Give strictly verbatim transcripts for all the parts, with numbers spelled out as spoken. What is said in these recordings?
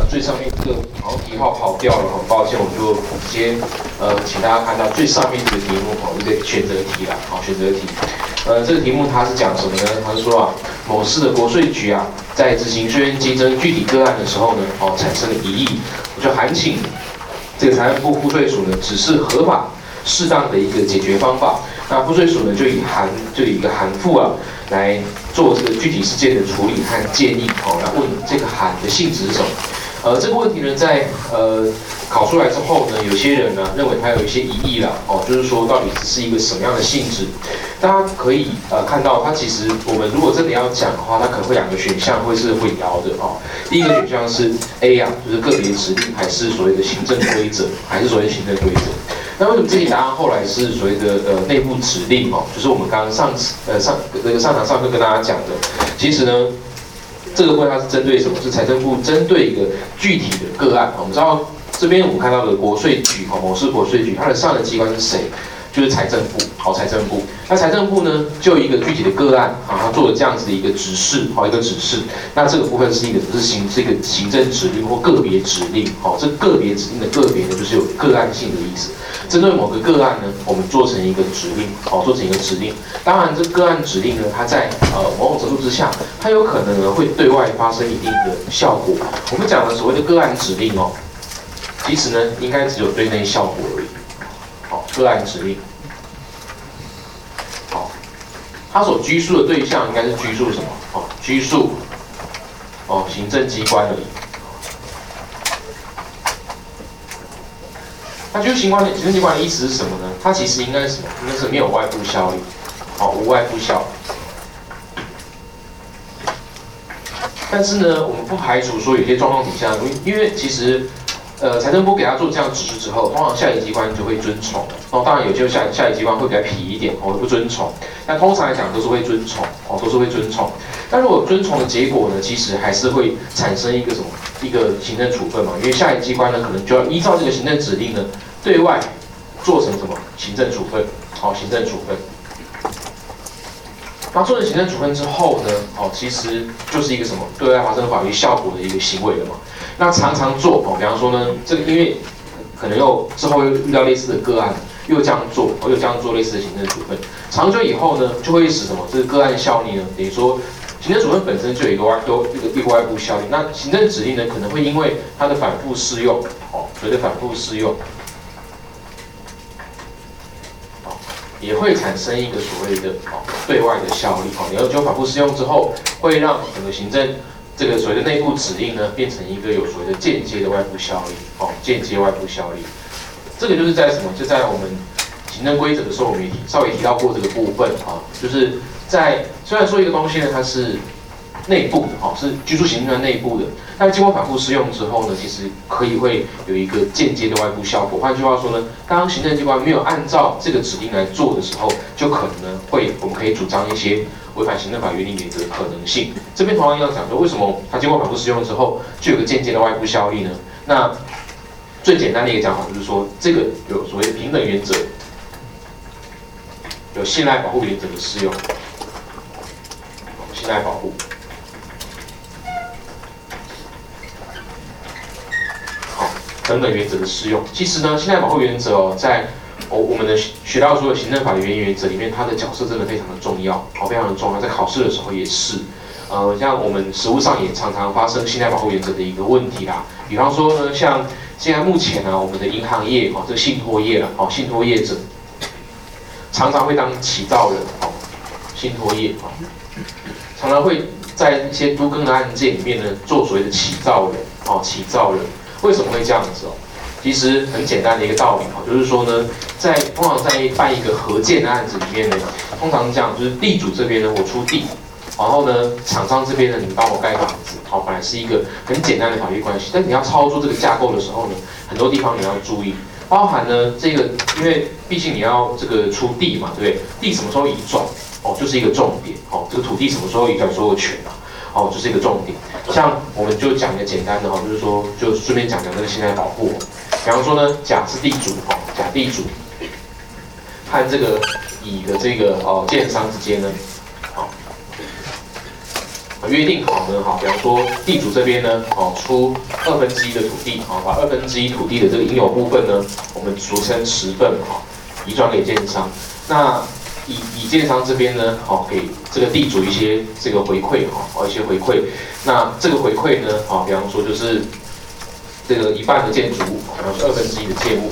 最上面这个好像题号跑掉了，很抱歉，我就直接呃请大家看到最上面这个题目哦，一个选择题啦，好选择题。呃，这个题目它是讲什么呢？它是说啊，某市的国税局啊，在执行税捐稽征具体个案的时候呢，哦产生了疑义，我就函请这个财政部赋税署呢，指示合法适当的一个解决方法。那赋税署呢，就以函就以一个函复啊，来做这个具体事件的处理和建议。哦，来问这个函的性质是什么？呃，这个问题呢，在呃考出来之后呢，有些人呢认为它有一些疑义啦，哦，就是说到底是一个什么样的性质？大家可以呃看到，它其实我们如果真的要讲的话，它可能会两个选项会是混淆的哦。第一个选项是 A 啊，就是个别指令，还是所谓的行政规则，还是所谓的行政规则？那为什么这题答案后来是所谓的呃内部指令哦？就是我们刚刚上次呃上这个上堂上课跟大家讲的，其实呢。这个部分它是针对什么？是财政部针对一个具体的个案。我们知道这边我们看到的国税局，哦，某市国税局，它的上的机关是谁？就是财政部，好，财政部。那财政部呢，就一个具体的个案啊，它做了这样子的一个指示，好，一个指示。那这个部分是一个是行是一个行政指令或个别指令，好，这个别指令的个别呢，就是有个案性的意思。针对某个个案呢，我们做成一个指令，好，做成一个指令。当然，这个案指令呢，它在呃某种程度之下，它有可能呢会对外发生一定的效果。我们讲的所谓的个案指令哦，其实呢，应该只有对内效果而已。好，个案指令，好，它所拘束的对象应该是拘束什么？哦，拘束哦行政机关而已。那拘束行官的行政机关的意思是什么呢？它其实应该是什么？应该是没有外部效力，好，无外部效。但是呢，我们不排除说有些状况底下，因为其实。呃，财政部给他做这样指示之后，通常下级机关就会遵从。哦，当然有些下下级机关会比较皮一点，哦，不遵从。但通常来讲都是会遵从，哦，都是会遵从。但如果遵从的结果呢，其实还是会产生一个什么一个行政处分嘛？因为下级机关呢，可能就要依照这个行政指令呢，对外做成什么行政处分，好，行政处分。那做成行政处分之后呢，哦，其实就是一个什么对外发生法律效果的一个行为了嘛。那常常做哦，比方说呢，这个因为可能又之后又遇到类似的个案，又这样做，哦，又这样做类似的行政处分，长久以后呢，就会使什么？这个个案效力呢，等于说行政处分本身就有一个外都一个一个外部效力，那行政指令呢，可能会因为它的反复适用，哦，所谓的反复适用。也会产生一个所谓的哦对外的效力，哦，然后就反复适用之后，会让整个行政这个所谓的内部指令呢，变成一个有所谓的间接的外部效力，哦，间接外部效力。这个就是在什么？就在我们行政规则的时候，我们也稍微提到过这个部分啊，就是在虽然说一个东西呢，它是内部的，哦，是居住行政的内部的，但经过反复适用之后呢，其实可以会有一个间接的外部效果。换句话说呢，当行政机关没有按照这个指令来做的时候，就可能呢会，我们可以主张一些违反行政法原理原则的可能性。这边同样要讲说，为什么它经过反复适用之后，就有个间接的外部效力呢？那最简单的一个讲法就是说，这个有所谓的平等原则，有信赖保护原则的适用，信赖保护。等等原则的适用，其实呢，信赖保护原则哦，在哦我们的学到所有行政法的原原则里面，它的角色真的非常的重要，好，非常的重要，在考试的时候也是，呃，像我们实务上也常常发生信赖保护原则的一个问题啦。比方说呢，像现在目前呢，我们的银行业哦，这个信托业啦，哦，信托业者常常会当起造人，哦，信托业哦，常常会在一些都更的案件里面呢，做所谓的起造人，哦，起造人。为什么会这样子哦？其实很简单的一个道理哦，就是说呢，在通常在办一个合建的案子里面呢，通常这样就是地主这边呢我出地，然后呢厂商这边呢你帮我盖房子，好，本来是一个很简单的法律关系，但你要操作这个架构的时候呢，很多地方你要注意，包含呢这个，因为毕竟你要这个出地嘛，对不对？地什么时候移转哦，就是一个重点哦，这个土地什么时候移转所有权啊？哦，这是一个重点。像我们就讲一个简单的哈，就是说，就顺便讲讲这个信赖保护。比方说呢，甲是地主哦，甲地主和这个乙的这个哦建商之间呢，好， 约定好呢，好，比方说地主这边呢，哦出二分之一的土地，好，把二分之一土地的这个应有部分呢，我们俗称持份，好，移转给建商。那以以建商这边呢，好，给这个地主一些这个回馈，哈，哦一些回馈。那这个回馈呢，好，比方说就是这个一半的建筑物，比方说二分之一的建物，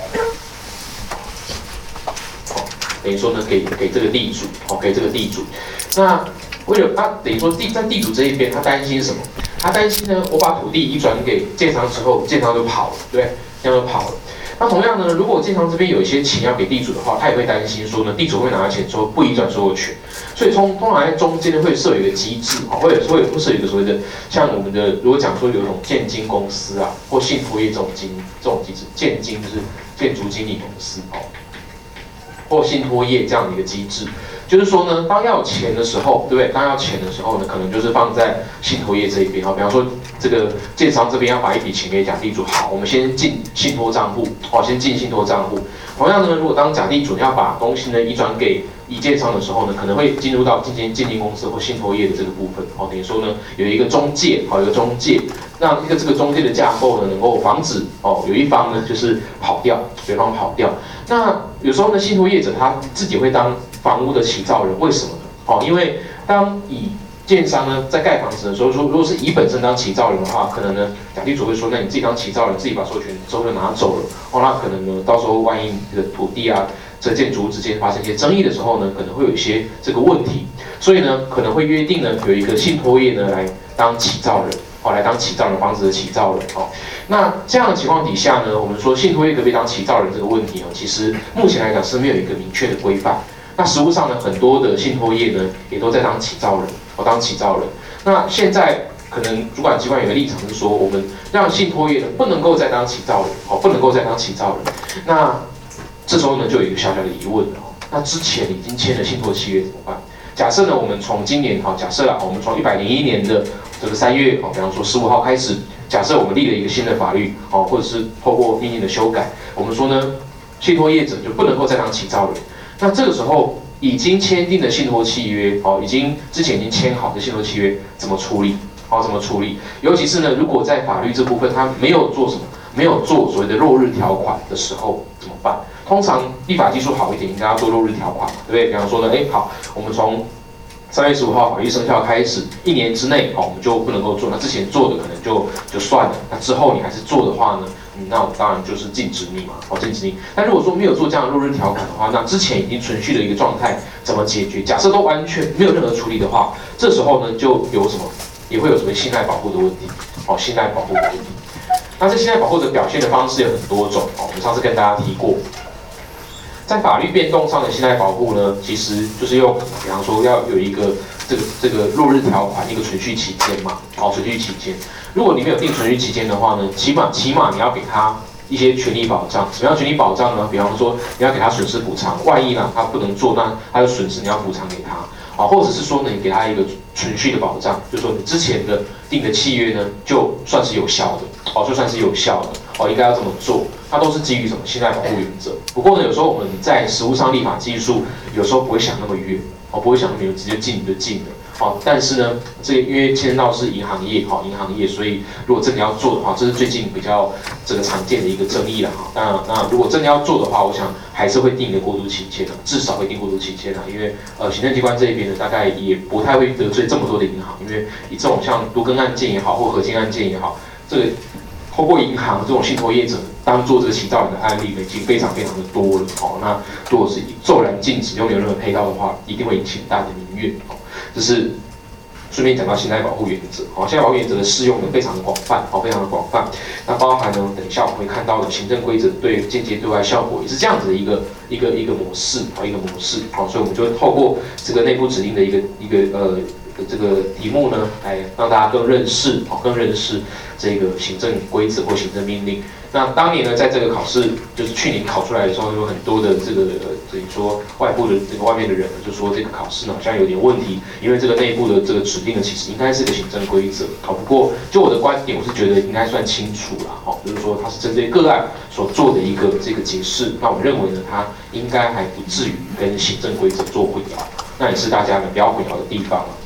好，等于说呢给给这个地主，好，给这个地主。那为了他等于说地在地主这一边，他担心什么？他担心呢，我把土地移转给建商之后，建商就跑了，对不对？建商就跑了。那同样呢，如果建商这边有一些钱要给地主的话，他也会担心说呢，地主会拿到钱之后不移转所有权。所以通通常在中间呢会设有一个机制，啊，会有会有会设有一个所谓的像我们的如果讲说有一种建经公司啊，或信托业这种经这种机制，建经就是建筑经理公司哦，或信托业这样的一个机制。就是说呢，当要有钱的时候，对不对？当要钱的时候呢，可能就是放在信托业这一边啊。比方说，这个建商这边要把一笔钱给甲地主，好，我们先进信托账户，哦，先进信托账户。同样的呢，如果当甲地主要把东西呢移转给乙建商的时候呢，可能会进入到进行建经公司或信托业的这个部分，哦，等于说呢有一个中介，好，有一个中介，让一个这个中介的架构呢，能够防止哦有一方呢就是跑掉，有一方跑掉。那有时候呢，信托业者他自己会当房屋的起造人，为什么呢？哦，因为当乙建商呢在盖房子的时候，说如果是乙本身当起造人的话，可能呢甲地主会说，那你自己当起造人，自己把所有权之后就拿走了，哦，那可能呢到时候万一这个土地啊，这建筑物之间发生一些争议的时候呢，可能会有一些这个问题，所以呢可能会约定呢有一个信托业呢来当起造人。哦，来当起造人，房子的起造人哦。那这样的情况底下呢，我们说信托业可不可以当起造人这个问题哦，其实目前来讲是没有一个明确的规范。那实务上呢，很多的信托业呢也都在当起造人，哦，当起造人。那现在可能主管机关有个立场是说，我们让信托业呢不能够再当起造人，哦，不能够再当起造人。那这时候呢就有一个小小的疑问了哦，那之前已经签了信托契约怎么办？假设呢，我们从今年哈，假设啊，我们从一百零一年的这个三月哦，比方说十五号开始，假设我们立了一个新的法律哦，或者是透过命令的修改，我们说呢，信托业者就不能够再当起造人。那这个时候已经签订的信托契约哦，已经之前已经签好的信托契约怎么处理？哦，怎么处理？尤其是呢，如果在法律这部分它没有做什么，没有做所谓的落日条款的时候怎么办？通常立法技术好一点，应该要做落日条款嘛，对不对？比方说呢，哎，好，我们从三月十五号法律生效开始，一年之内，哦，我们就不能够做。那之前做的可能就就算了，那之后你还是做的话呢，嗯，那我当然就是禁止你嘛，哦，禁止你。但如果说没有做这样的落日条款的话，那之前已经存续的一个状态怎么解决？假设都完全没有任何处理的话，这时候呢就有什么，也会有什么信赖保护的问题，哦，信赖保护的问题。那这信赖保护的表现的方式有很多种，哦，我们上次跟大家提过。在法律变动上的信赖保护呢，其实就是用，比方说要有一个这个这个落日条款，一个存续期间嘛，好，存续期间。如果你没有定存续期间的话呢，起码起码你要给他一些权利保障。什么样权利保障呢？比方说你要给他损失补偿，万一呢他不能做，那他的损失你要补偿给他，啊，或者是说呢你给他一个存续的保障，就是说你之前的定的契约呢，就算是有效的，哦，就算是有效的，哦，应该要这么做。它都是基于什么信赖保护原则。不过呢，有时候我们在实务上立法技术，有时候不会想那么远，哦，不会想那么远，直接禁就禁了，哦。但是呢，这个因为牵到是银行业，好，银行业，所以如果真的要做的话，这是最近比较这个常见的一个争议了哈。那那如果真的要做的话，我想还是会定一个过渡期间的，至少会定过渡期间的，因为呃行政机关这一边呢，大概也不太会得罪这么多的银行，因为以这种像多根案件也好，或合金案件也好，这个透过银行这种信托业者当做这个起造人的案例呢，已经非常非常的多了哦。那如果是骤然禁止又没有任何配套的话，一定会引起很大的民怨哦。这是顺便讲到信赖保护原则哦，信赖保护原则的适用呢非常的广泛哦，非常的广泛。那包含呢，等一下我们会看到的行政规则对间接对外效果也是这样子的一个一个一个模式哦，一个模式哦。所以我们就会透过这个内部指令的一个一个呃。这个题目呢，来让大家更认识哦，更认识这个行政规则或行政命令。那当年呢，在这个考试，就是去年考出来的时候，有很多的这个呃，等于说外部的这个外面的人就说这个考试呢好像有点问题，因为这个内部的这个指令呢，其实应该是个行政规则。好，不过就我的观点，我是觉得应该算清楚了，哦，就是说它是针对个案所做的一个这个解释。那我认为呢，它应该还不至于跟行政规则做混淆，那也是大家呢不要混淆的地方了。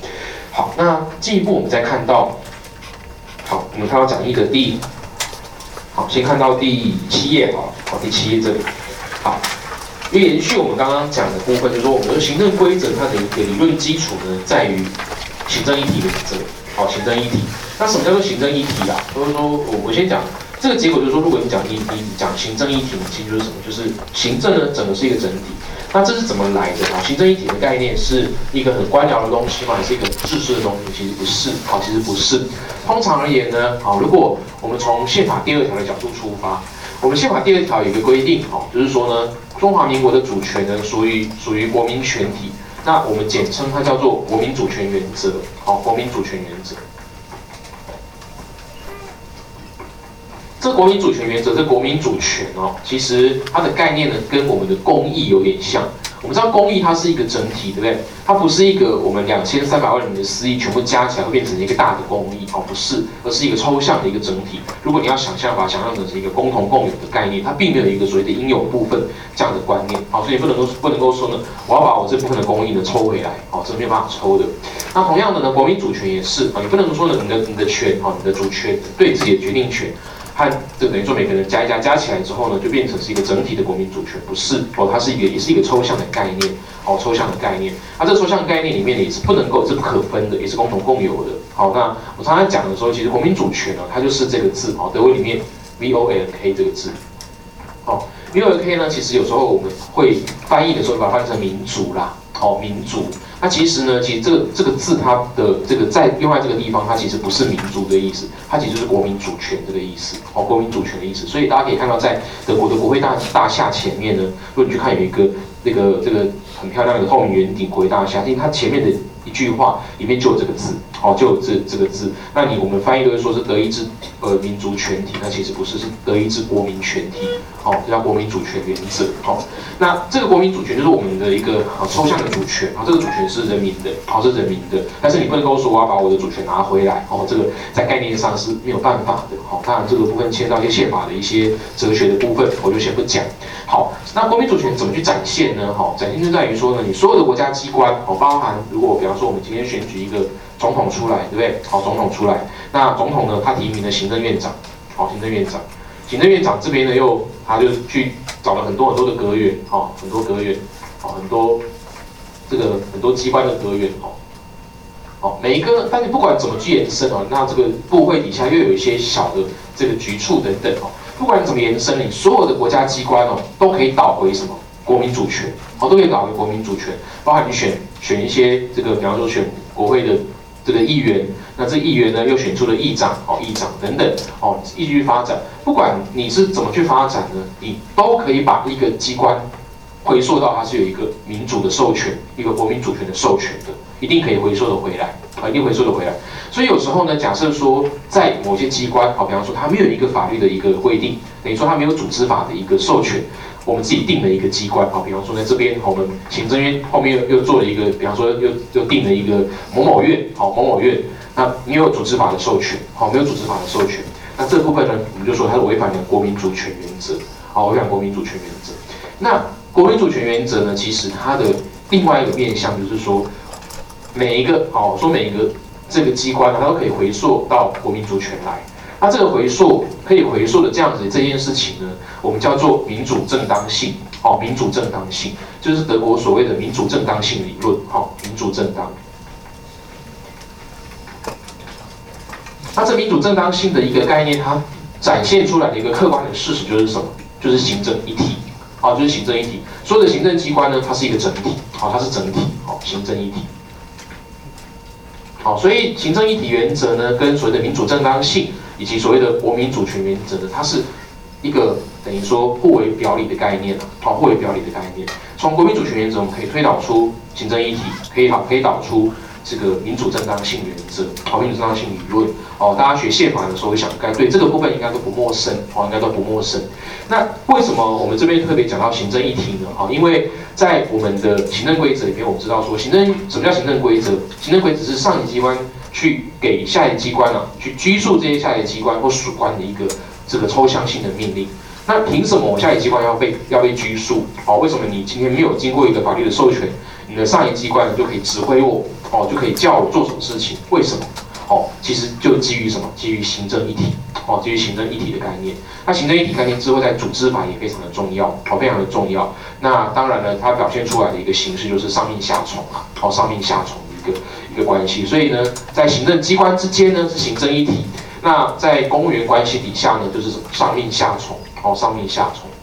好，那进一步我们再看到，好，我们看到讲义的第，好，先看到第七页哈，好，第七页这里，好，因为延续我们刚刚讲的部分，就是说我们的行政规则它的一个理论基础呢，在于行政议题的这个，好，行政议题。那什么叫做行政议题啦？就是说我我先讲这个结果，就是说，如果你讲你你讲行政议题，其实就是什么？就是行政呢，整个是一个整体。那这是怎么来的啊？行政议题的概念是一个很官僚的东西吗？还是一个制式的东西？其实不是，啊，其实不是。通常而言呢，啊，如果我们从宪法第二条的角度出发，我们宪法第二条有一个规定，哦，就是说呢，中华民国的主权呢属于属于国民全体，那我们简称它叫做国民主权原则，好，国民主权原则。这国民主权原则，这国民主权哦，其实它的概念呢，跟我们的公益有点像。我们知道公益它是一个整体，对不对？它不是一个我们两千三百万人的私益全部加起来会变成一个大的公益哦，不是，而是一个抽象的一个整体。如果你要想象，把它想象成是一个共同共有的概念，它并没有一个所谓的应有部分这样的观念。好，所以不能够不能够说呢，我要把我这部分的公益呢抽回来，哦，这没有办法抽的。那同样的呢，国民主权也是啊，你不能说呢，你的你的权哦，你的主权对自己的决定权。和这等于说每个人加一加加起来之后呢，就变成是一个整体的国民主权，不是哦，它是一个也是一个抽象的概念，哦，抽象的概念。那、啊、这个抽象概念里面呢，也是不能够是不可分的，也是共同共有的。好，那我常常讲的时候，其实国民主权呢，它就是这个字，哦，德文里面 V O L K 这个字，哦 ，V O L K 呢，其实有时候我们会翻译的时候把它翻成民主啦，哦，民主。那其实呢，其实这个这个字它的这个在另外这个地方，它其实不是民主的意思，它其实是国民主权这个意思，哦，国民主权的意思。所以大家可以看到，在德国的国会大大厦前面呢，如果你去看有一个那个这个很漂亮的透明圆顶国会大厦，因为它前面的一句话里面就有这个字，哦，就有这这个字。那你我们翻译都会说是德意志呃民族全体，那其实不是，是德意志国民全体，哦，这叫国民主权原则，哦。那这个国民主权就是我们的一个啊抽象的主权，啊，这个主权是人民的，好，是人民的，但是你不能够说我要把我的主权拿回来，哦，这个在概念上是没有办法的，好，当然这个部分牵到一些宪法的一些哲学的部分，我就先不讲。好，那国民主权怎么去展现呢？好，展现就在于说呢，你所有的国家机关，哦，包含如果比方说我们今天选举一个总统出来，对不对？好，总统出来，那总统呢，他提名了行政院长，好，行政院长，行政院长这边呢又他就去找了很多很多的阁员，好，很多阁员，好，很多这个很多机关的阁员，好，好，每一个，但是不管怎么去延伸哦，那这个部会底下又有一些小的这个局处等等哦，不管怎么延伸，你所有的国家机关哦都可以导回什么国民主权，哦，都可以导回国民主权，包含你选选一些这个，比方说选国会的这个议员，那这议员呢又选出了议长，哦，议长等等，哦，继续发展。不管你是怎么去发展呢，你都可以把一个机关回溯到它是有一个民主的授权，一个国民主权的授权的，一定可以回溯的回来，啊，一定回溯的回来。所以有时候呢，假设说在某些机关，好，比方说它没有一个法律的一个规定，等于说它没有组织法的一个授权。我们自己定了一个机关，好，比方说在这边，我们行政院后面又又做了一个，比方说又又定了一个某某院，好，某某院，那没有组织法的授权，好，没有组织法的授权，那这部分呢，我们就说它是违反了国民主权原则，好，违反国民主权原则。那国民主权原则呢，其实它的另外一个面向就是说，每一个，好，说每一个这个机关呢，它都可以回溯到国民主权来。那这个回溯可以回溯的这样子这件事情呢，我们叫做民主正当性，哦，民主正当性就是德国所谓的民主正当性理论，哦，民主正当。那这民主正当性的一个概念，它展现出来的一个客观的事实就是什么？就是行政一体，啊，就是行政一体。所有的行政机关呢，它是一个整体，好，它是整体，好，行政一体。好，所以行政一体原则呢，跟所谓的民主正当性。以及所谓的国民主权原则呢，它是一个等于说互为表里的概念啊，好，互为表里的概念。从国民主权原则，我们可以推导出行政一体，可以好，可以导出这个民主正当性原则，好，民主正当性理论。哦，大家学宪法的时候，想应该对这个部分应该都不陌生，哦，应该都不陌生。那为什么我们这边特别讲到行政一体呢？好，因为在我们的行政规则里面，我们知道说，行政什么叫行政规则？行政规则是上级机关去给下一机关啊，去拘束这些下一机关或属关的一个这个抽象性的命令。那凭什么我下一机关要被要被拘束？哦，为什么你今天没有经过一个法律的授权，你的上一机关就可以指挥我？ 哦，就可以叫我做什么事情。为什么？哦，其实就基于什么？基于行政一体，哦，基于行政一体的概念。那行政一体概念之后，在组织法也非常的重要，哦，非常的重要。那当然呢，它表现出来的一个形式就是上命下从啊，哦，上命下从的一个一个关系。所以呢，在行政机关之间呢是行政一体，那在公务员关系底下呢就是上命下从，哦，上命下从。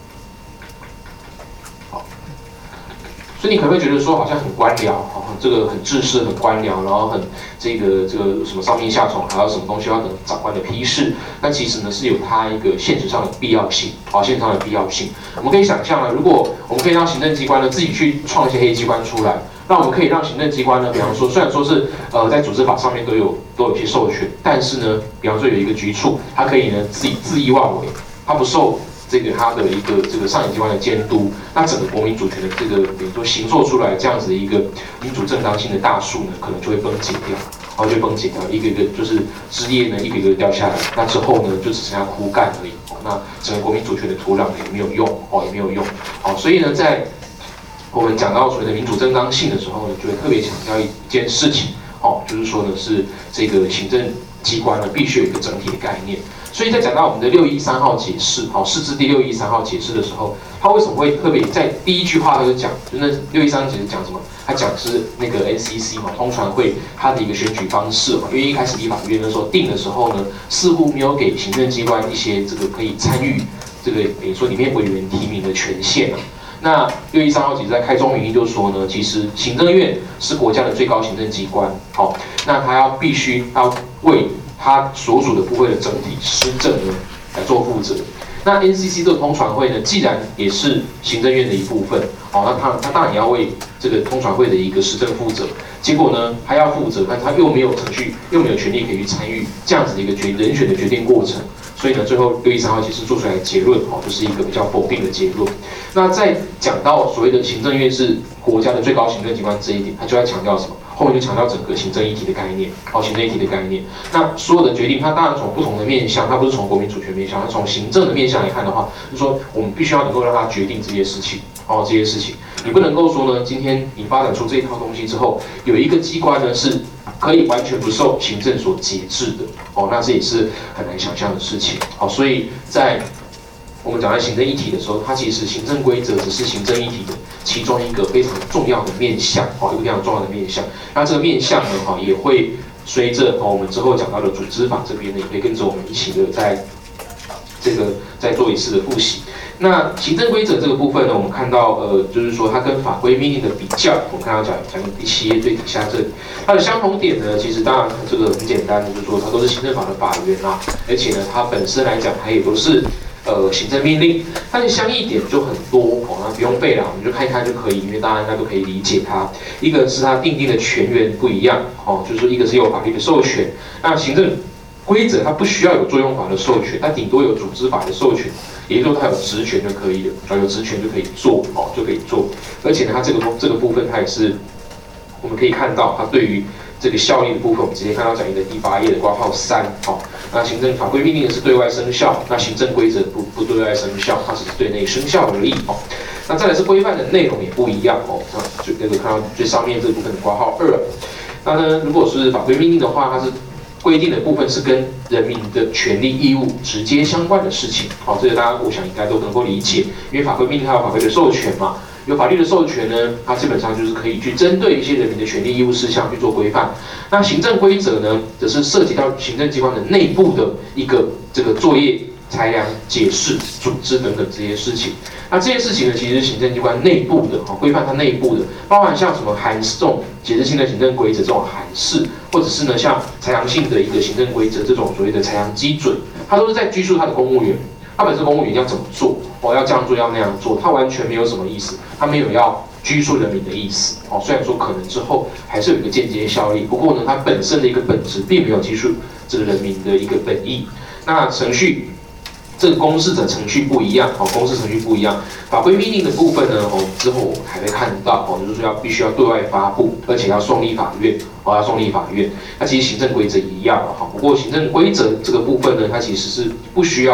所以你可能会觉得说好像很官僚，哦，这个很制式、很官僚，然后很这个这个什么上命下从，还有什么东西要等长官的批示。但其实呢是有它一个现实上的必要性，哦，现实上的必要性。我们可以想象呢，如果我们可以让行政机关呢自己去创一些黑机关出来，那我们可以让行政机关呢，比方说虽然说是呃在组织法上面都有都有一些授权，但是呢，比方说有一个局处，它可以呢自己恣意妄为，它不受这个它的一个这个上级机关的监督，那整个国民主权的这个比如说形塑出来这样子的一个民主正当性的大树呢，可能就会崩解掉，然后就崩解掉，一个一个就是枝叶呢一个一个掉下来，那之后呢就只剩下枯干而已，哦，那整个国民主权的土壤也没有用，哦也没有用，哦，所以呢在我们讲到所谓的民主正当性的时候呢，就会特别强调一件事情，哦，就是说呢是这个行政机关呢必须有一个整体的概念。所以在讲到我们的六一三号解释，好，释字第六一三号解释的时候，他为什么会特别在第一句话他就讲，就那六一三解释讲什么？他讲是那个 N C C 嘛，通传会它的一个选举方式嘛，因为一开始立法院那时候定的时候呢，似乎没有给行政机关一些这个可以参与这个比如说里面委员提名的权限啊。那六一三号解释在开宗明义就说呢，其实行政院是国家的最高行政机关，好，那他要必须要为他所属的部会的整体施政呢来做负责。那 N C C 这个通传会呢，既然也是行政院的一部分，哦，那他他当然也要为这个通传会的一个施政负责。结果呢，他要负责，但他又没有程序，又没有权利可以去参与这样子的一个决人选的决定过程。所以呢，最后六一三号解释做出来的结论，哦，就是一个比较否定的结论。那在讲到所谓的行政院是国家的最高行政机关这一点，他就在强调什么？后面就强调整个行政议题的概念，哦，行政议题的概念。那所有的决定，它当然从不同的面向，它不是从国民主权面向，它从行政的面向来看的话，就是说我们必须要能够让它决定这些事情，哦，这些事情，你不能够说呢，今天你发展出这一套东西之后，有一个机关呢是可以完全不受行政所节制的，哦，那这也是很难想象的事情，好，所以在我们讲到行政议题的时候，它其实行政规则只是行政议题的其中一个非常重要的面向，哦，一个非常重要的面向。那这个面向呢，哈，也会随着哦我们之后讲到的组织法这边呢，也会跟着我们一起的在这个再做一次的复习。那行政规则这个部分呢，我们看到呃，就是说它跟法规命令的比较，我们看到讲讲第七页最底下这里，它的相同点呢，其实当然这个很简单，就是说它都是行政法的法源啊，而且呢，它本身来讲它也都是。呃，行政命令，它的相异点就很多哦，那不用背了，我们就看一看就可以，因为大家应该都可以理解它。一个是它定定的权源不一样哦，就是说一个是有法律的授权，那行政规则它不需要有作用法的授权，它顶多有组织法的授权，也就是说它有职权就可以了，只要有职权就可以做哦，就可以做。而且呢，它这个这个部分它也是我们可以看到，它对于这个效力的部分，我们直接看到讲义的第八页的括号三，哦，那行政法规命令的是对外生效，那行政规则不不对外生效，它只是对内生效而已，哦。那再来是规范的内容也不一样，哦，那就那个看到最上面这部分的括号二，那呢，如果是法规命令的话，它是规定的部分是跟人民的权利义务直接相关的事情，好，这个大家我想应该都能够理解，因为法规命令它有法规的授权嘛。有法律的授权呢，它基本上就是可以去针对一些人民的权利义务事项去做规范。那行政规则呢，则是涉及到行政机关的内部的一个这个作业、裁量、解释、组织等等这些事情。那这些事情呢，其实是行政机关内部的，哈，规范它内部的，包含像什么函释这种解释性的行政规则这种函释，或者是呢像裁量性的一个行政规则这种所谓的裁量基准，它都是在拘束它的公务员。他本身公务员要怎么做？哦，要这样做，要那样做，他完全没有什么意思，他没有要拘束人民的意思。哦，虽然说可能之后还是有一个间接效力，不过呢，它本身的一个本质并没有拘束这个人民的一个本意。那程序，这个公示的程序不一样，哦，公示程序不一样。法规命令的部分呢，哦，之后我们还会看到，哦，就是说要必须要对外发布，而且要送立法院，哦，要送立法院。那其实行政规则一样，哈，不过行政规则这个部分呢，它其实是不需要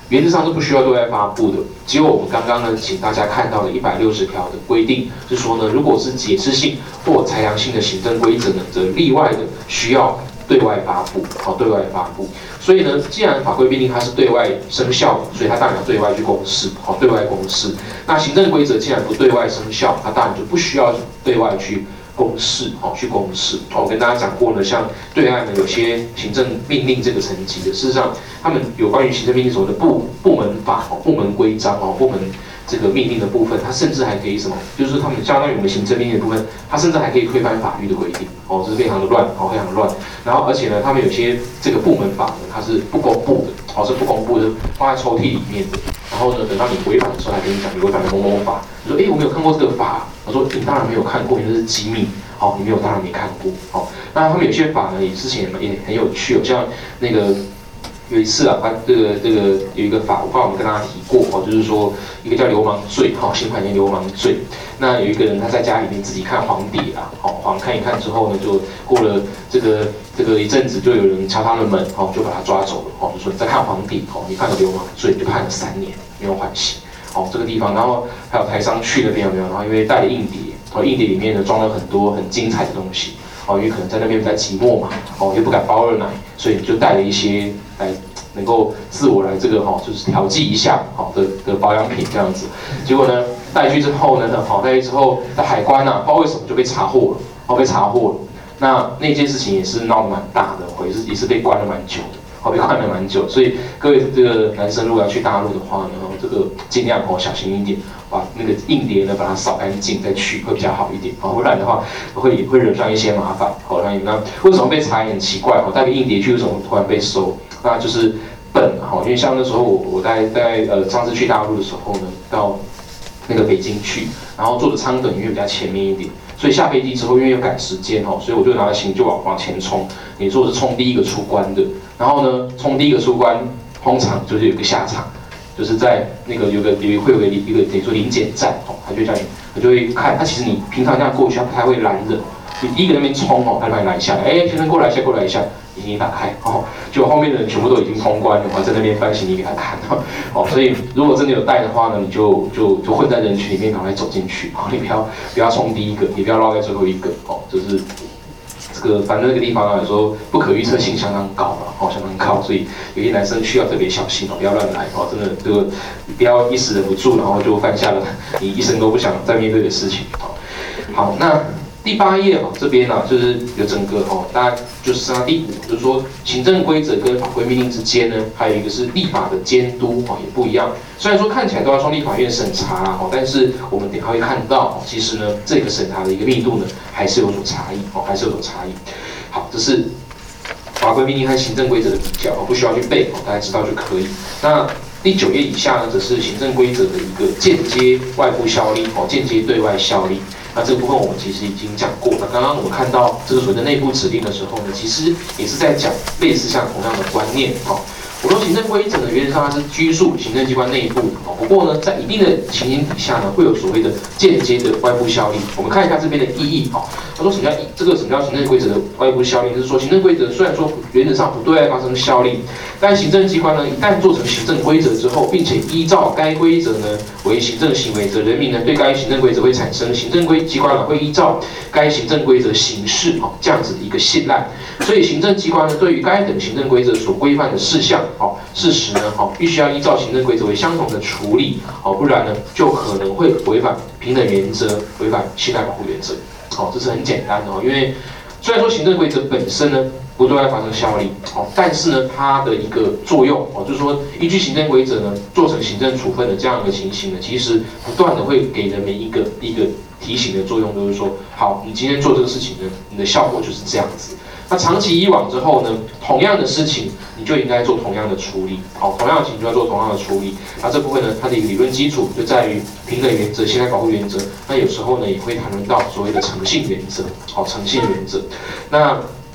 原则上是不需要对外发布的。只有我们刚刚呢，请大家看到的一百六十条的规定，是说呢，如果是解释性或裁量性的行政规则呢，则例外的需要对外发布，好，对外发布。所以呢，既然法规规定它是对外生效，所以它当然要对外去公示，好，对外公示。那行政规则既然不对外生效，它当然就不需要对外去公示，好，去公示。好，我跟大家讲过呢，像对岸呢有些行政命令这个层级的，事实上他们有关于行政命令所谓的部部门法、部门规章哦、部门这个命令的部分，它甚至还可以什么？就是他们相当于我们行政命令的部分，它甚至还可以推翻法律的规定，哦，这是非常的乱，哦，非常的乱。然后而且呢，他们有些这个部门法呢，它是不公布的，哦，是不公布的，放在抽屉里面的。然后呢，等到你违反的时候，还跟你讲你违反了某某法。你说，哎，我没有看过这个法。我说，你当然没有看过，因为这是机密。好，你没有，当然没看过。好，那他们有些法呢，也之前也很有趣哦，像那个有一次啊，他这个这个有一个法，我不知道我们跟大家提过哦，就是说一个叫流氓罪，哈，刑法里面流氓罪。那有一个人他在家里面自己看黄碟啊，好，黄看一看之后呢，就过了这个这个一阵子，就有人敲他的门，哦，就把他抓走了，哦，就说你在看黄碟，哦，你犯了流氓罪，就判了三年，没有缓刑。哦，这个地方，然后还有台商去那边有没有？然后因为带了硬碟，哦，硬碟里面呢装了很多很精彩的东西，哦，因为可能在那边比较寂寞嘛，哦，又不敢包二奶，所以你就带了一些来能够自我来这个哈、哦，就是调剂一下好的的保养品这样子。结果呢，带去之后呢，好带去之后，在海关呐、啊，不知道为什么就被查获了，哦，被查获了。那那件事情也是闹得蛮大的，我也是也是被关了蛮久的。好，被关了蛮久，所以各位这个男生如果要去大陆的话呢，这个尽量哦小心一点，把那个硬碟呢把它扫干净再去会比较好一点，哦，不然的话会会惹上一些麻烦。好，那那为什么被查也很奇怪哦，带个硬碟去为什么突然被收？那就是笨哈，因为像那时候我我在在呃上次去大陆的时候呢，到那个北京去，然后坐的舱等因为比较前面一点。所以下飞机之后，因为要赶时间哦，所以我就拿着行李就往往前冲。你说是冲第一个出关的，然后呢，冲第一个出关，通常就是有一个下场，就是在那个有个有会有个一个等于说临检站哦，他就叫你，他就会看，他其实你平常这样过去，他不太会拦人，你第一个那边冲哦，他就把你拦下来，哎，先生过来一下，过来一下。已经打开哦，就后面的人全部都已经通关了，我在那边翻行李给他看哦，所以如果真的有带的话呢，你就就就混在人群里面赶快走进去，哦，你不要不要冲第一个，也不要落在最后一个哦，就是这个反正那个地方啊，有时候不可预测性相当高了，哦，相当高，所以有些男生需要特别小心哦，不要乱来哦，真的这个不要一时忍不住，然后就犯下了你一生都不想再面对的事情哦。好，那。第八页哦，这边呢、啊、就是有整个哦，大概就是剩下第五，就是说行政规则跟法规命令之间呢，还有一个是立法的监督哦，也不一样。虽然说看起来都要从立法院审查啦哦，但是我们等下会看到，其实呢这个审查的一个密度呢还是有所差异哦，还是有所差异。好，这是法规命令和行政规则的比较哦，不需要去背哦，大家知道就可以。那第九页以下呢，则是行政规则的一个间接外部效力哦，间接对外效力。那这个部分我们其实已经讲过了。刚刚我们看到这个所谓的内部指令的时候呢，其实也是在讲类似像同样的观念哦。我说行政规则呢，原则上它是拘束行政机关内部的哦。不过呢，在一定的情形底下呢，会有所谓的间接的外部效力。我们看一下这边的意义哈。他说什么叫这个什么叫行政规则的外部效力？就是说行政规则虽然说原则上不对外发生效力，但行政机关呢一旦做成行政规则之后，并且依照该规则呢为行政行为，则人民呢对该行政规则会产生行政规机关呢会依照该行政规则行事哦这样子的一个信赖。所以行政机关呢对于该等行政规则所规范的事项哦事实呢哦必须要依照行政规则为相同的处理哦，不然呢就可能会违反平等原则，违反信赖保护原则。好，这是很简单的哦，因为虽然说行政规则本身呢不对外发生效力，哦，但是呢它的一个作用哦，就是说依据行政规则呢做成行政处分的这样一个情形呢，其实不断的会给人们一个一个提醒的作用，就是说，好，你今天做这个事情呢，你的效果就是这样子。那长期以往之后呢，同样的事情你就应该做同样的处理，好，同样的情形就要做同样的处理。那这部分呢，它的一个理论基础就在于平等原则、信赖保护原则。那有时候呢，也会谈论到所谓的诚信原则，好，诚信原则。那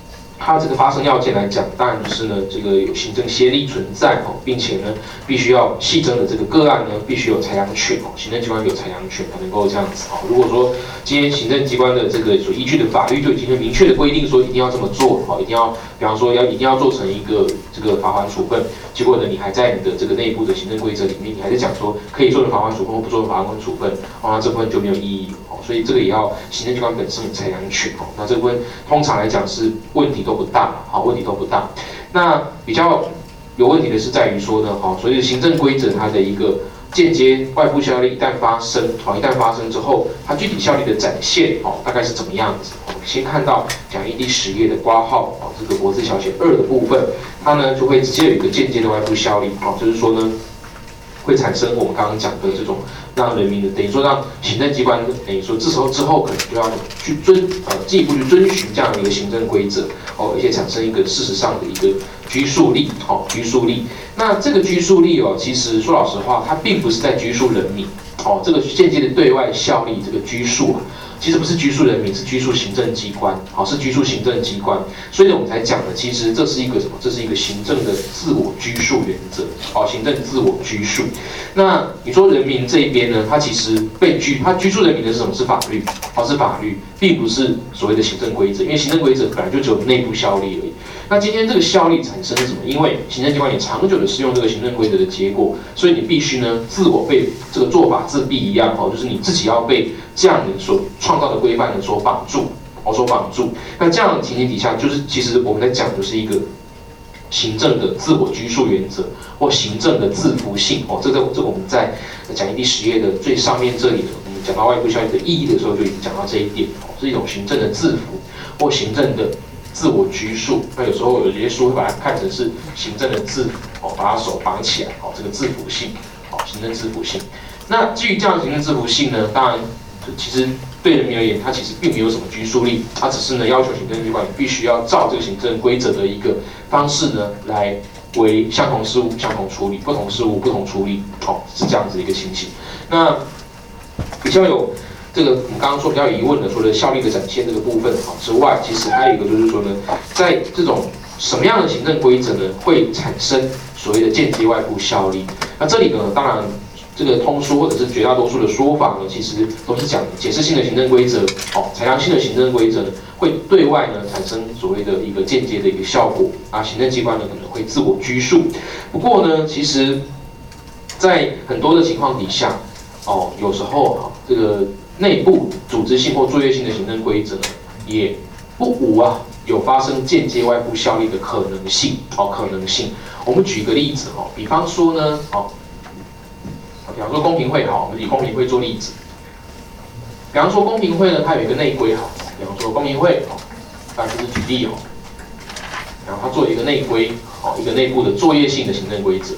它这个发生要件来讲，当然就是呢，这个有行政先例存在哦，并且呢，必须要细征的这个个案呢，必须有裁量权哦，行政机关有裁量权才能够这样子哦。如果说今天行政机关的这个所依据的法律就已经明确的规定说一定要这么做哦，一定要，比方说要一定要做成一个这个罚款处分，结果呢，你还在你的这个内部的行政规则里面，你还是讲说可以做成罚款处分或不做成罚款处分，哦，那这部分就没有意义哦。所以这个也要行政机关本身有裁量权哦。那这部分通常来讲是问题都不大，好，问题都不大。那比较有问题的是在于说呢，好，所以行政规则它的一个间接外部效力一旦发生，好，一旦发生之后，它具体效力的展现，哦，大概是怎么样子？我们先看到讲义第十页的括号，哦，这个国字小写二的部分，它呢就会直接有一个间接的外部效力，哦，就是说呢，会产生我们刚刚讲的这种让人民的，等于说让行政机关等于说这时候之后可能就要去遵呃进一步去遵循这样的一个行政规则哦，而且产生一个事实上的一个拘束力哦，拘束力。那这个拘束力哦，其实说老实话，它并不是在拘束人民哦，这个间接的对外效力这个拘束啊。其实不是拘束人民，是拘束行政机关，好，是拘束行政机关，所以呢，我们才讲的，其实这是一个什么？这是一个行政的自我拘束原则，好，行政自我拘束。那你说人民这一边呢，它其实被拘，它拘束人民的是什么？是法律，好，是法律，并不是所谓的行政规则，因为行政规则本来就只有内部效力而已。那今天这个效力产生是什么？因为行政机关你长久的适用这个行政规则的结果，所以你必须呢，自我被这个做法自毙一样，哦，就是你自己要被这样的所创造的规范呢所绑住，哦，所绑住。那这样的情形底下，就是其实我们在讲的是一个行政的自我拘束原则，或行政的自服性，哦，这个这个我们在讲义第十页的最上面这里呢，我们讲到外部效力的意义的时候，就已经讲到这一点，哦，是一种行政的自服或行政的自我拘束。那有时候有些书会把它看成是行政的自服，哦，把它手绑起来，哦，这个自服性，哦，行政自服性。那基于这样的行政自服性呢，当然其实对人民而言，它其实并没有什么拘束力，它只是呢要求行政机关必须要照这个行政规则的一个方式呢来为相同事务相同处理，不同事务不同处理，哦，是这样子一个情形。那比较有这个我们刚刚说比较有疑问的，除了效力的展现这个部分好之外，其实还有一个就是说呢，在这种什么样的行政规则呢会产生所谓的间接外部效力？那这里呢，当然。这个通说或者是绝大多数的说法呢，其实都是讲解释性的行政规则，哦，裁量性的行政规则呢，会对外呢产生所谓的一个间接的一个效果，啊，行政机关呢可能会自我拘束。不过呢，其实，在很多的情况底下，哦，有时候啊，这个内部组织性或作业性的行政规则呢，也不无啊有发生间接外部效力的可能性，哦，可能性。我们举一个例子哦，比方说呢，哦。比方说公平会好，我们以公平会做例子。比方说公平会呢，它有一个内规好，比方说公平会哦，当然这是举例哦。然后它做一个内规，好，一个内部的作业性的行政规则，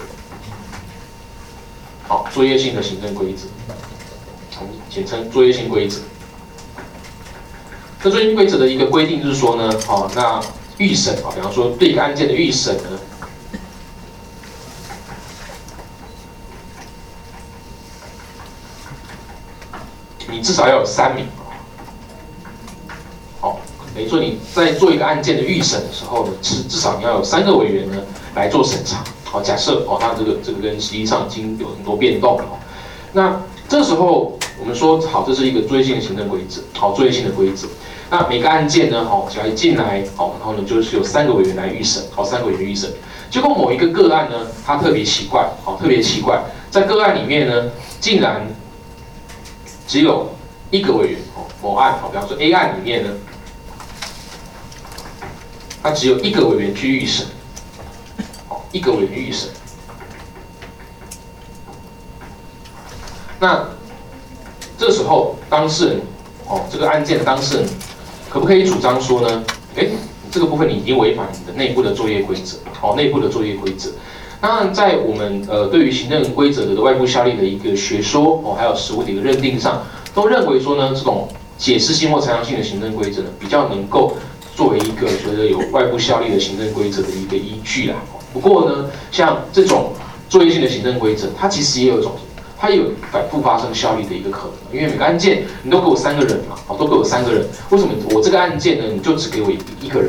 好，作业性的行政规则，我们简称作业性规则。这作业性规则的一个规定就是说呢，好，那预审啊，比方说对一个案件的预审呢。你至少要有三名，好，等于说你在做一个案件的预审的时候呢，至至少你要有三个委员呢来做审查。好，假设哦，它这个这个跟实际上已经有很多变动了。那这时候我们说好，这是一个作业性的行政规则，好，作业性的规则。那每个案件呢，好，只要一进来，好，然后呢就是有三个委员来预审，好，三个委员预审。结果某一个个案呢，它特别奇怪，好，特别奇怪，在个案里面呢，竟然只有一个委员哦，某案好，比方说 A 案里面呢，它只有一个委员去预审，好，一个委员预审。那这时候当事人哦，这个案件的当事人可不可以主张说呢？哎，这个部分你已经违反你的内部的作业规则，好，内部的作业规则。当然，在我们呃对于行政规则的外部效力的一个学说哦，还有实务的一个认定上，都认为说呢，这种解释性或裁量性的行政规则呢，比较能够作为一个觉得有外部效力的行政规则的一个依据啦。不过呢，像这种作业性的行政规则，它其实也有一种，它也有反复发生效力的一个可能，因为每个案件你都给我三个人嘛，哦，都给我三个人，为什么我这个案件呢，你就只给我一个人而已？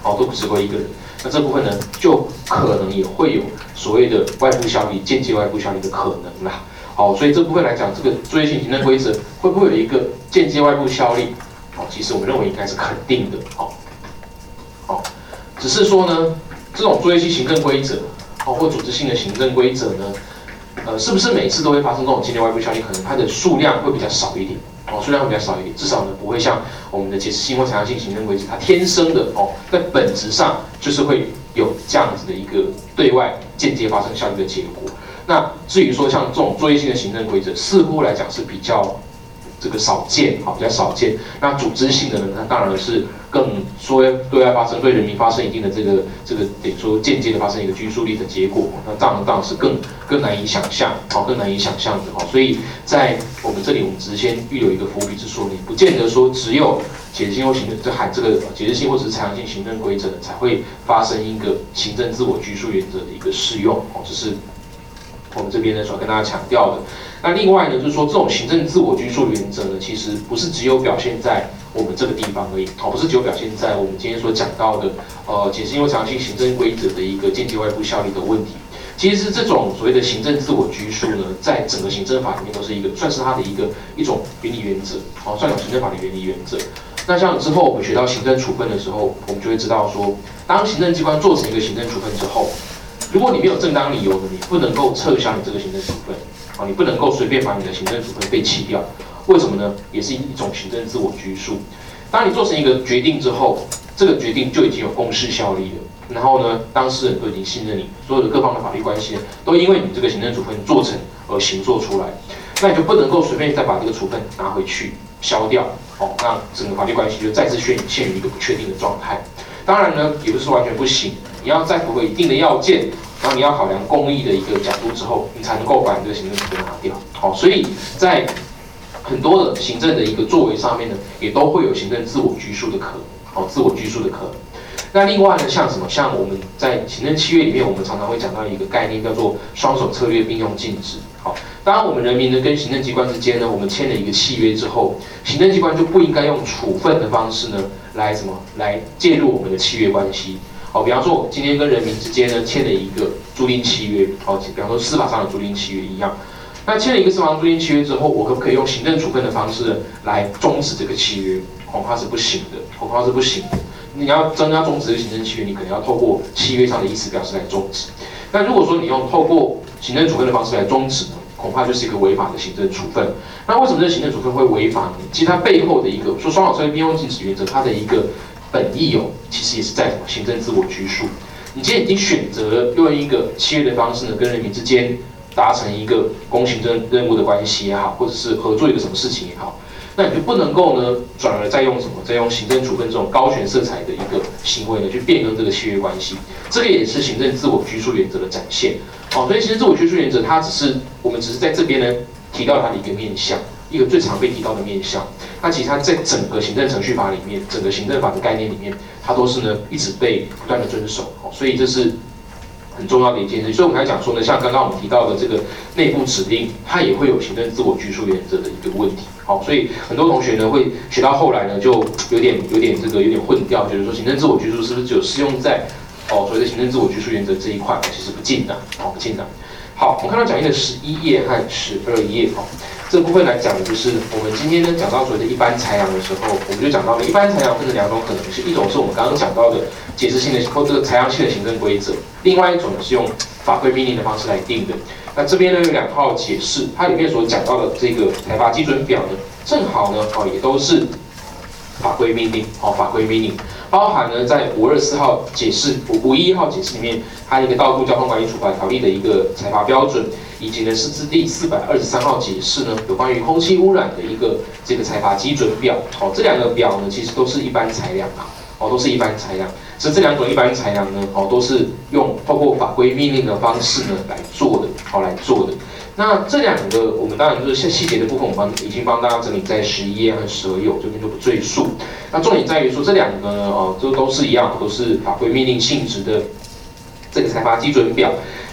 哦，都不指挥一个人。那这部分呢，就可能也会有所谓的外部效力、间接外部效力的可能啦。好，所以这部分来讲，这个作业性行政规则会不会有一个间接外部效力？哦，其实我们认为应该是肯定的。哦，哦，只是说呢，这种作业性行政规则，哦，或组织性的行政规则呢，呃，是不是每次都会发生这种间接外部效力？可能它的数量会比较少一点。哦，数量会比较少一点，至少呢不会像我们的解释性或采样性行政规则，它天生的哦，在本质上就是会有这样子的一个对外间接发生效力的结果。那至于说像这种作业性的行政规则，似乎来讲是比较这个少见，好，比较少见。那组织性的呢，那当然是更说对外发生、对人民发生一定的这个这个等于说间接的发生一个拘束力的结果，那这样当然是更更难以想象，好，更难以想象的哈。所以在我们这里，我们只是先预留一个伏笔，是说你不见得说只有解释性或行政，这含这个解释性或者是采样性行政规则才会发生一个行政自我拘束原则的一个适用，哦，这是我们这边呢所要跟大家强调的。那另外呢，就是说这种行政自我拘束原则呢，其实不是只有表现在我们这个地方而已，哦，不是只有表现在我们今天所讲到的呃解释性或采样性行政规则的一个间接外部效力的问题。其实这种所谓的行政自我拘束呢，在整个行政法里面都是一个算是它的一个一种原理原则，哦，算有行政法的原理原则。那像之后我们学到行政处分的时候，我们就会知道说，当行政机关做成一个行政处分之后，如果你没有正当理由的，你不能够撤销你这个行政处分，啊，你不能够随便把你的行政处分被弃掉。为什么呢？也是一种行政自我拘束。当你做成一个决定之后，这个决定就已经有公示效力了。然后呢，当事人都已经信任你，所有的各方的法律关系都因为你这个行政处分做成而行做出来，那你就不能够随便再把这个处分拿回去消掉，哦，那整个法律关系就再次陷陷于一个不确定的状态。当然呢，也不是完全不行，你要再符合一定的要件，然后你要考量公益的一个角度之后，你才能够把你这个行政处分拿掉。好，所以在很多的行政的一个作为上面呢，也都会有行政自我拘束的可能，哦，自我拘束的可能。那另外呢，像什么？像我们在行政契约里面，我们常常会讲到一个概念，叫做双手策略并用禁止。好，当然我们人民呢跟行政机关之间呢，我们签了一个契约之后，行政机关就不应该用处分的方式呢来什么来介入我们的契约关系。好，比方说我今天跟人民之间呢签了一个租赁契约，好，比方说司法上的租赁契约一样。那签了一个司法上租赁契约之后，我可不可以用行政处分的方式呢来终止这个契约？恐怕是不行的，恐怕是不行的。你要真要终止这个行政契约，你可能要透过契约上的意思表示来终止。那如果说你用透过行政处分的方式来终止呢，恐怕就是一个违法的行政处分。那为什么这个行政处分会违法呢？其实它背后的一个说双手策略并用禁止原则，它的一个本意哦，其实也是在什么行政自我拘束。你今天已经选择用一个契约的方式呢，跟人民之间达成一个公行政任务的关系也好，或者是合作一个什么事情也好。那你就不能够呢，转而再用什么，再用行政处分这种高权色彩的一个行为呢，去变更这个契约关系。这个也是行政自我拘束原则的展现。哦，所以行政自我拘束原则，它只是我们只是在这边呢提到它的一个面向，一个最常被提到的面向。那其实它在整个行政程序法里面，整个行政法的概念里面，它都是呢一直被不断的遵守。哦，所以这是很重要的一件事。所以我们才讲说呢，像刚刚我们提到的这个内部指令，它也会有行政自我拘束原则的一个问题。好，所以很多同学呢会学到后来呢，就有点有点这个有点混掉，觉得说行政自我拘束是不是只有适用在哦所谓的行政自我拘束原则这一块？其实不尽然，哦不尽然。好，我们看到讲义的十一页和十二页，哦，这部分来讲的就是我们今天呢讲到所谓的一般裁量的时候，我们就讲到了一般裁量分成两种可能性，一种是我们刚刚讲到的解释性的或这个裁量性的行政规则，另外一种呢是用法规命令的方式来定的。那这边呢有两套解释，它里面所讲到的这个裁罚基准表呢，正好呢哦也都是法规命令，哦法规命令，包含呢在五二四号解释、五五一一号解释里面，它一个道路交通管理处罚条例的一个裁罚标准，以及呢是自第四百二十三号解释呢有关于空气污染的一个这个裁罚基准表。哦，这两个表呢其实都是一般裁量啊，哦都是一般裁量。其实这两种一般裁量呢，哦，都是用透过法规命令的方式呢来做的，好、哦、来做的。那这两个，我们当然就是细节的部分，我们已经帮大家整理在十一页和十二页，我这边就不赘述。那重点在于说这两个呢，哦，这都是一样，都是法规命令性质的这个裁罚基准表。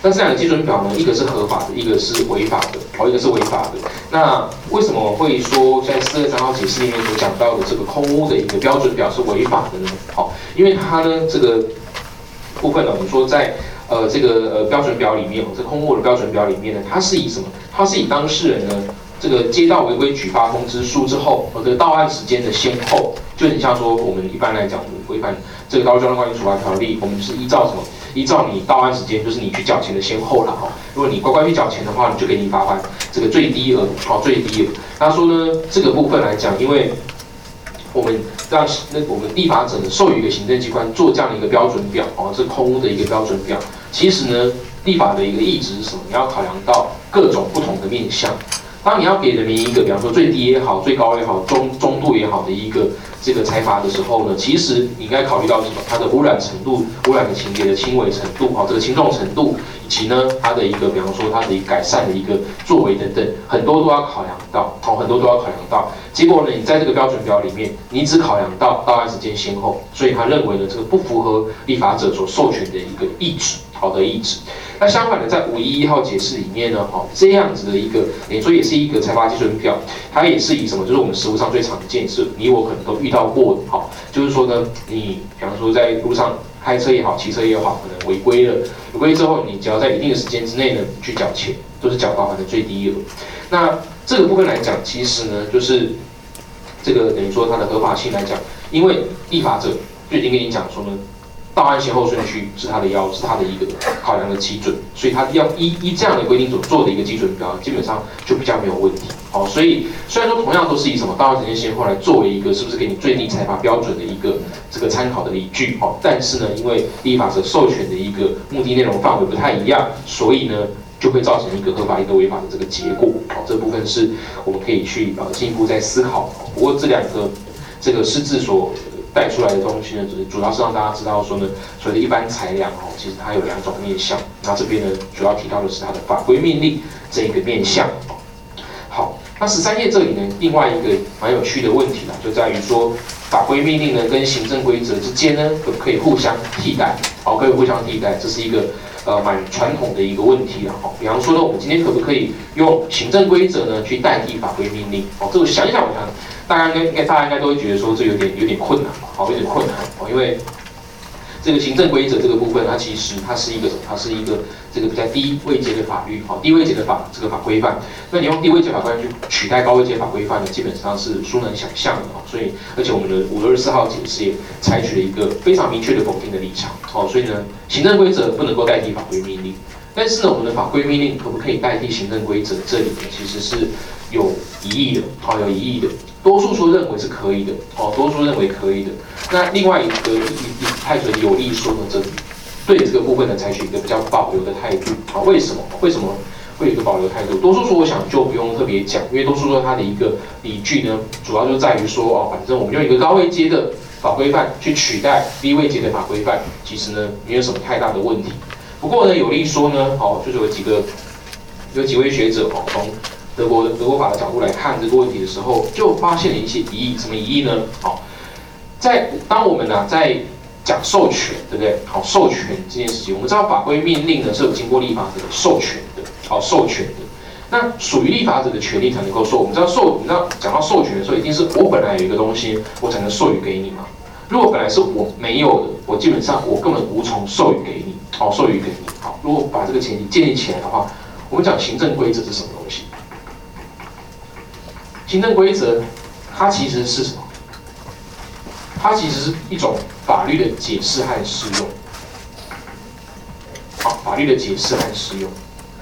那这两个基准表呢，一个是合法的，一个是违法的，哦，一个是违法的。那为什么会说在四二三号解释里面所讲到的这个空污的一个标准表是违法的呢？好，因为它呢这个部分呢，我们说在呃这个呃标准表里面，这空污的标准表里面呢，它是以什么？它是以当事人呢这个接到违规举发通知书之后，或者到案时间的先后，就很像说我们一般来讲违反这个道路交通管理处罚条例，我们是依照什么？依照你到案时间，就是你去缴钱的先后了哈。如果你乖乖去缴钱的话，你就给你罚款这个最低额，好，最低额。他说呢，这个部分来讲，因为我们让那我们立法者呢授予一个行政机关做这样的一个标准表，哦，这空污的一个标准表。其实呢，立法的一个意旨是什么？你要考量到各种不同的面向。当你要给人民一个，比方说最低也好、最高也好、中中度也好的一个这个裁罚的时候呢，其实你应该考虑到什么？它的污染程度、污染的情节的轻微程度，哦，这个轻重程度，以及呢它的一个，比方说它的一个改善的一个作为等等，很多都要考量到，哦，很多都要考量到。结果呢，你在这个标准表里面，你只考量到到案时间先后，所以他认为呢，这个不符合立法者所授权的一个意旨，好的意旨。那相反的，在五一一号解释里面呢，哦，这样子的一个，等于说也是一个裁罚基准表，它也是以什么？就是我们实务上最常见，是你我可能都遇到过的，好，就是说呢，你比方说在路上开车也好，骑车也好，可能违规了，违规之后，你只要在一定的时间之内呢去缴钱，都是缴罚款的最低额。那这个部分来讲，其实呢，就是这个等于说它的合法性来讲，因为立法者就已经跟你讲说呢。到案先后顺序是它的要，是它的一个考量的基准，所以它要依依这样的规定所做的一个基准表，基本上就比较没有问题。好，所以虽然说同样都是以什么到案时间先后来作为一个是不是给你最低裁罚标准的一个这个参考的依据，好，但是呢，因为立法者授权的一个目的内容范围不太一样，所以呢就会造成一个合法一个违法的这个结果。好，这部分是我们可以去呃进一步再思考。不过这两个这个释字所带出来的东西呢，只是主要是让大家知道说呢，所谓的一般裁量哦，其实它有两种面向。那这边呢，主要提到的是它的法规命令这个面向。好，那十三页这里呢，另外一个蛮有趣的问题呢，就在于说法规命令呢跟行政规则之间呢，可不可以互相替代？好，可以互相替代，这是一个呃蛮传统的一个问题了。好，比方说呢，我们今天可不可以用行政规则呢去代替法规命令？哦，这我想一想，我想。大家应该应该大家应该都会觉得说这有点有点困难，好，有点困难哦，因为这个行政规则这个部分，它其实它是一个它是一个这个比较低位阶的法律，好，低位阶的法这个法规范，那你用低位阶法规范去取代高位阶法规范呢，基本上是殊难想象的哦。所以，而且我们的五二四号解释也采取了一个非常明确的否定的立场，哦，所以呢，行政规则不能够代替法规命令，但是呢，我们的法规命令可不可以代替行政规则？这里呢，其实是有疑义的，好，有疑义的。多数说认为是可以的，哦，多数认为可以的。那另外一个一一派准有力说呢，这对这个部分呢采取一个比较保留的态度，啊，为什么？为什么会有一个保留态度？多数说我想就不用特别讲，因为多数说它的一个依据呢，主要就在于说哦，反正我们用一个高位阶的法规范去取代低位阶的法规范，其实呢没有什么太大的问题。不过呢，有力说呢，哦，就是有几个有几位学者哦，从德国德国法的角度来看这个问题的时候，就发现了一些疑义。什么疑义呢？好，在当我们呢、啊、在讲授权，对不对？好，授权这件事情，我们知道法规命令呢是有经过立法者的授权的，好，授权的。那属于立法者的权利才能够授。我们知道授，我们知道讲到授权的时候，一定是我本来有一个东西，我才能授予给你嘛。如果本来是我没有的，我基本上我根本无从授予给你，好，授予给你。好，如果把这个前提建立起来的话，我们讲行政规则是什么东西？行政规则，它其实是什么？它其实是一种法律的解释和适用。好，法律的解释和适用，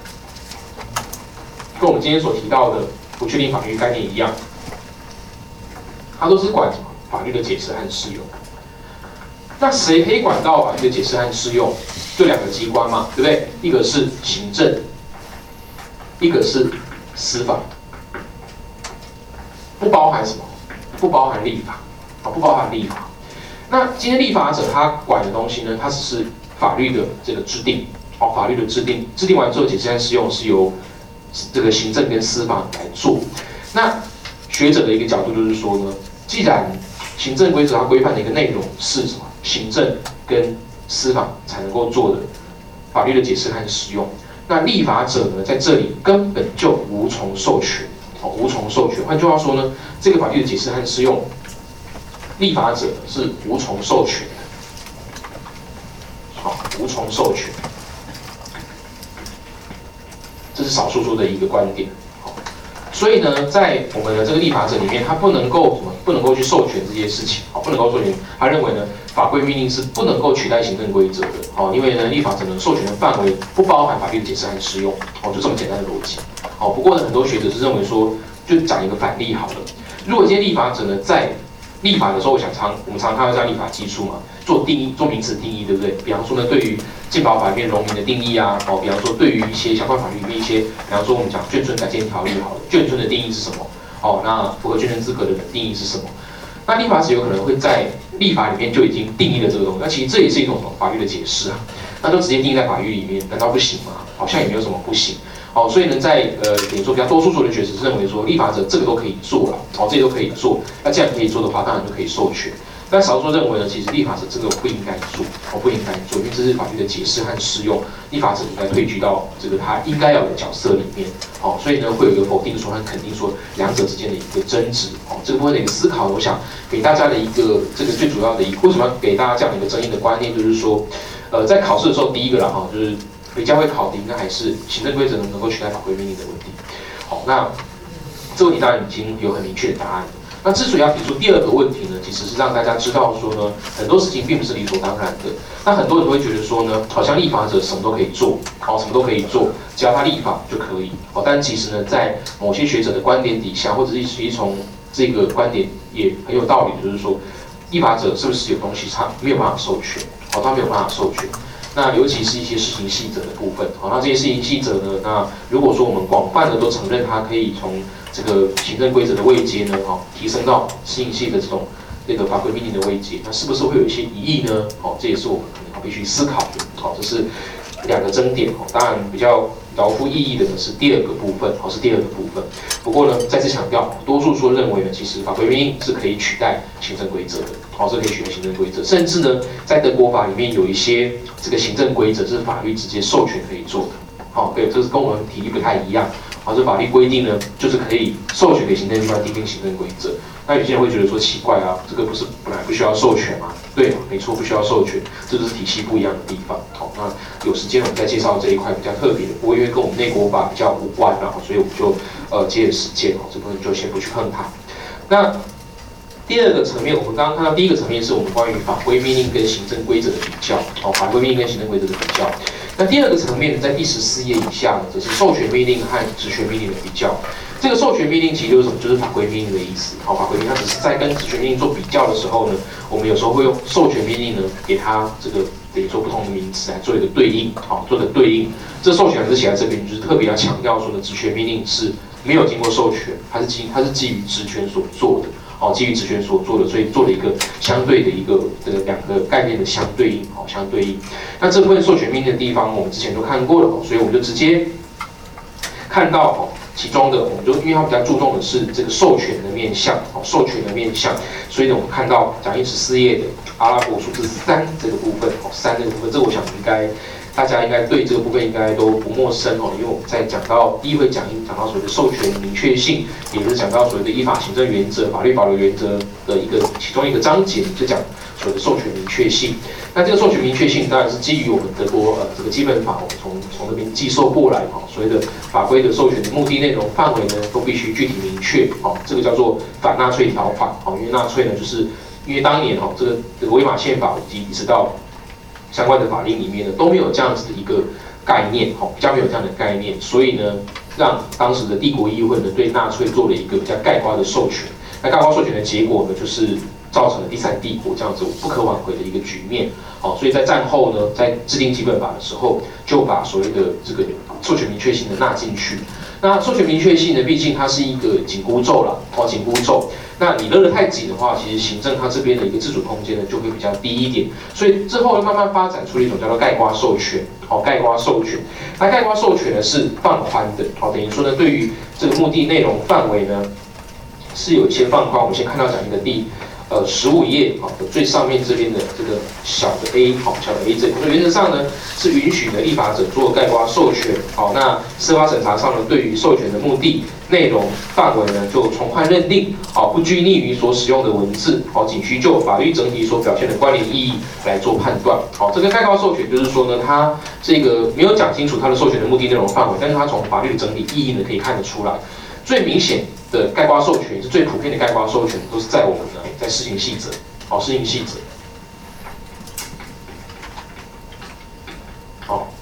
跟我们今天所提到的不确定法律概念一样，它都是管什么？法律的解释和适用。那谁可以管到法律的解释和适用？就两个机关嘛，对不对？一个是行政，一个是司法。不包含什么？不包含立法，啊，不包含立法。那今天立法者他管的东西呢，它只是法律的这个制定，哦，法律的制定，制定完之后解释和适用是由这个行政跟司法来做。那学者的一个角度就是说呢，既然行政规则它规范的一个内容是什么？行政跟司法才能够做的法律的解释和适用。那立法者呢，在这里根本就无从授权，哦，无从授权。换句话说呢，这个法律的解释和适用，立法者是无从授权的，好，无从授权，这是少数说的一个观点。好，所以呢，在我们的这个立法者里面，他不能够什么，不能够去授权这些事情，好，不能够授权。他认为呢，法规命令是不能够取代行政规则的，好，因为呢，立法者呢授权的范围不包含法律的解释和适用，哦，就这么简单的逻辑。好，不过呢，很多学者是认为说，就讲一个反例好了。如果今天立法者呢，在立法的时候，我想常我们常看到这样立法基础嘛，做定义、做名词定义，对不对？比方说呢，对于健保法里面农民的定义啊，哦，比方说对于一些相关法律里面一些，比方说我们讲眷村改建条例好了，眷村的定义是什么？哦，那符合眷村资格的人定义是什么？那立法者有可能会在立法里面就已经定义了这个东西，那其实这也是一种什么法律的解释啊？那就直接定义在法律里面，难道不行吗？好像也没有什么不行。哦，所以呢，在呃，等于说比较多数数的学者是认为说，立法者这个都可以做了，哦，这些都可以做。那既然可以做的话，当然就可以授权。但少数认为呢，其实立法者这个不应该做，哦，不应该做，因为这是法律的解释和适用，立法者应该退居到这个他应该要的角色里面。哦，所以呢，会有一个否定说和肯定说两者之间的一个争执。哦，这个部分的一个思考，我想给大家的一个这个最主要的一个，为什么要给大家这样的一个争议的观念，就是说，呃，在考试的时候，第一个啦，哈，就是比较会考的应该还是行政规则能不能够取代法规命令的问题。好，那这个问题当然已经有很明确的答案了。那之所以要提出第二个问题呢，其实是让大家知道说呢，很多事情并不是理所当然的。那很多人都会觉得说呢，好像立法者什么都可以做，好，什么都可以做，只要他立法就可以。好，但其实呢，在某些学者的观点底下，或者是实际从这个观点也很有道理，就是说，立法者是不是有东西他没有办法授权？好，他没有办法授权。那尤其是一些施行细则的部分，好，那这些施行细则呢，那如果说我们广泛的都承认它可以从这个行政规则的位阶呢，好，提升到施行细的这种这个法规命令的位阶，那是不是会有一些疑义呢？好，这也是我们可能必须思考的。好，这是两个争点。当然比较饶富意义的呢是第二个部分，好，是第二个部分。不过呢，再次强调，多数说认为呢，其实法规命令是可以取代行政规则的，好，这可以取代行政规则，甚至呢，在德国法里面有一些这个行政规则是法律直接授权可以做的，好，对，这是跟我们体例不太一样。好，这法律规定呢，就是可以授权给行政机关订定行政规则。那有些人会觉得说奇怪啊，这个不是本来不需要授权吗？对，没错，不需要授权，这就是体系不一样的地方。好，那有时间我们再介绍这一块比较特别的，不过因为跟我们内国法比较无关啊，所以我们就呃节省时间哦，这部分就先不去碰它。那第二个层面，我们刚刚看到第一个层面是我们关于法规命令跟行政规则的比较，哦，法规命令跟行政规则的比较。那第二个层面呢，在第十四页以下呢，则是授权命令和职权命令的比较。这个授权命令其实就是什么？就是法规命令的意思。好，法规命令它只是在跟职权命令做比较的时候呢，我们有时候会用授权命令呢，给它这个等于说不同的名词来做一个对应，好，做个对应。这授权还是写在这边，就是特别要强调说呢，职权命令是没有经过授权，它是基它是基于职权所做的。好，基于职权所做的，所以做了一个相对的一个这个两个概念的相对应，好，相对应。那这部分授权命令的地方，我们之前都看过了，所以我们就直接看到哦，其中的我们就因为它比较注重的是这个授权的面向，哦，授权的面向，所以呢，我们看到讲义十四页的阿拉伯数字三这个部分，哦，三这个部分，这个我想应该。大家应该对这个部分应该都不陌生哦，因为我们在讲到第一回讲义讲到所谓的授权明确性，也就是讲到所谓的依法行政原则、法律保留原则的一个其中一个章节，就讲所谓的授权明确性。那这个授权明确性当然是基于我们德国呃这个基本法，我们从从那边寄授过来哈，所谓的法规的授权的目的、内容、范围呢都必须具体明确，哦，这个叫做反纳粹条款，哦，因为纳粹呢就是因为当年哦这个这个维玛宪法以及一直到相关的法令里面呢都没有这样子的一个概念，好，比较没有这样的概念，所以呢，让当时的帝国议会呢对纳粹做了一个比较概括的授权。那概括授权的结果呢，就是造成了第三帝国这样子不可挽回的一个局面。好，所以在战后呢，在制定基本法的时候，就把所谓的这个授权明确性的纳进去。那授权明确性呢，毕竟它是一个紧箍咒啦，哦，紧箍咒。那你勒得太紧的话，其实行政它这边的一个自主空间呢就会比较低一点，所以之后呢慢慢发展出了一种叫做概括授权，好，概括授权。那概括授权呢是放宽的，好，等于说呢对于这个目的、内容、范围呢是有一些放宽。我们先看到讲义的第呃十五页好的最上面这边的这个小的 A 好小的 A 这里，所以原则上呢是允许呢立法者做概括授权。好，那司法审查上呢对于授权的目的、内容、范围呢就从宽认定，好不拘泥于所使用的文字，好仅需就法律整体所表现的关联意义来做判断。好，这个概括授权就是说呢，它这个没有讲清楚它的授权的目的、内容、范围，但是它从法律的整体意义呢可以看得出来。最明显的概括授权是最普遍的概括授权，都是在我们呢在施行细则，好施行细则，好，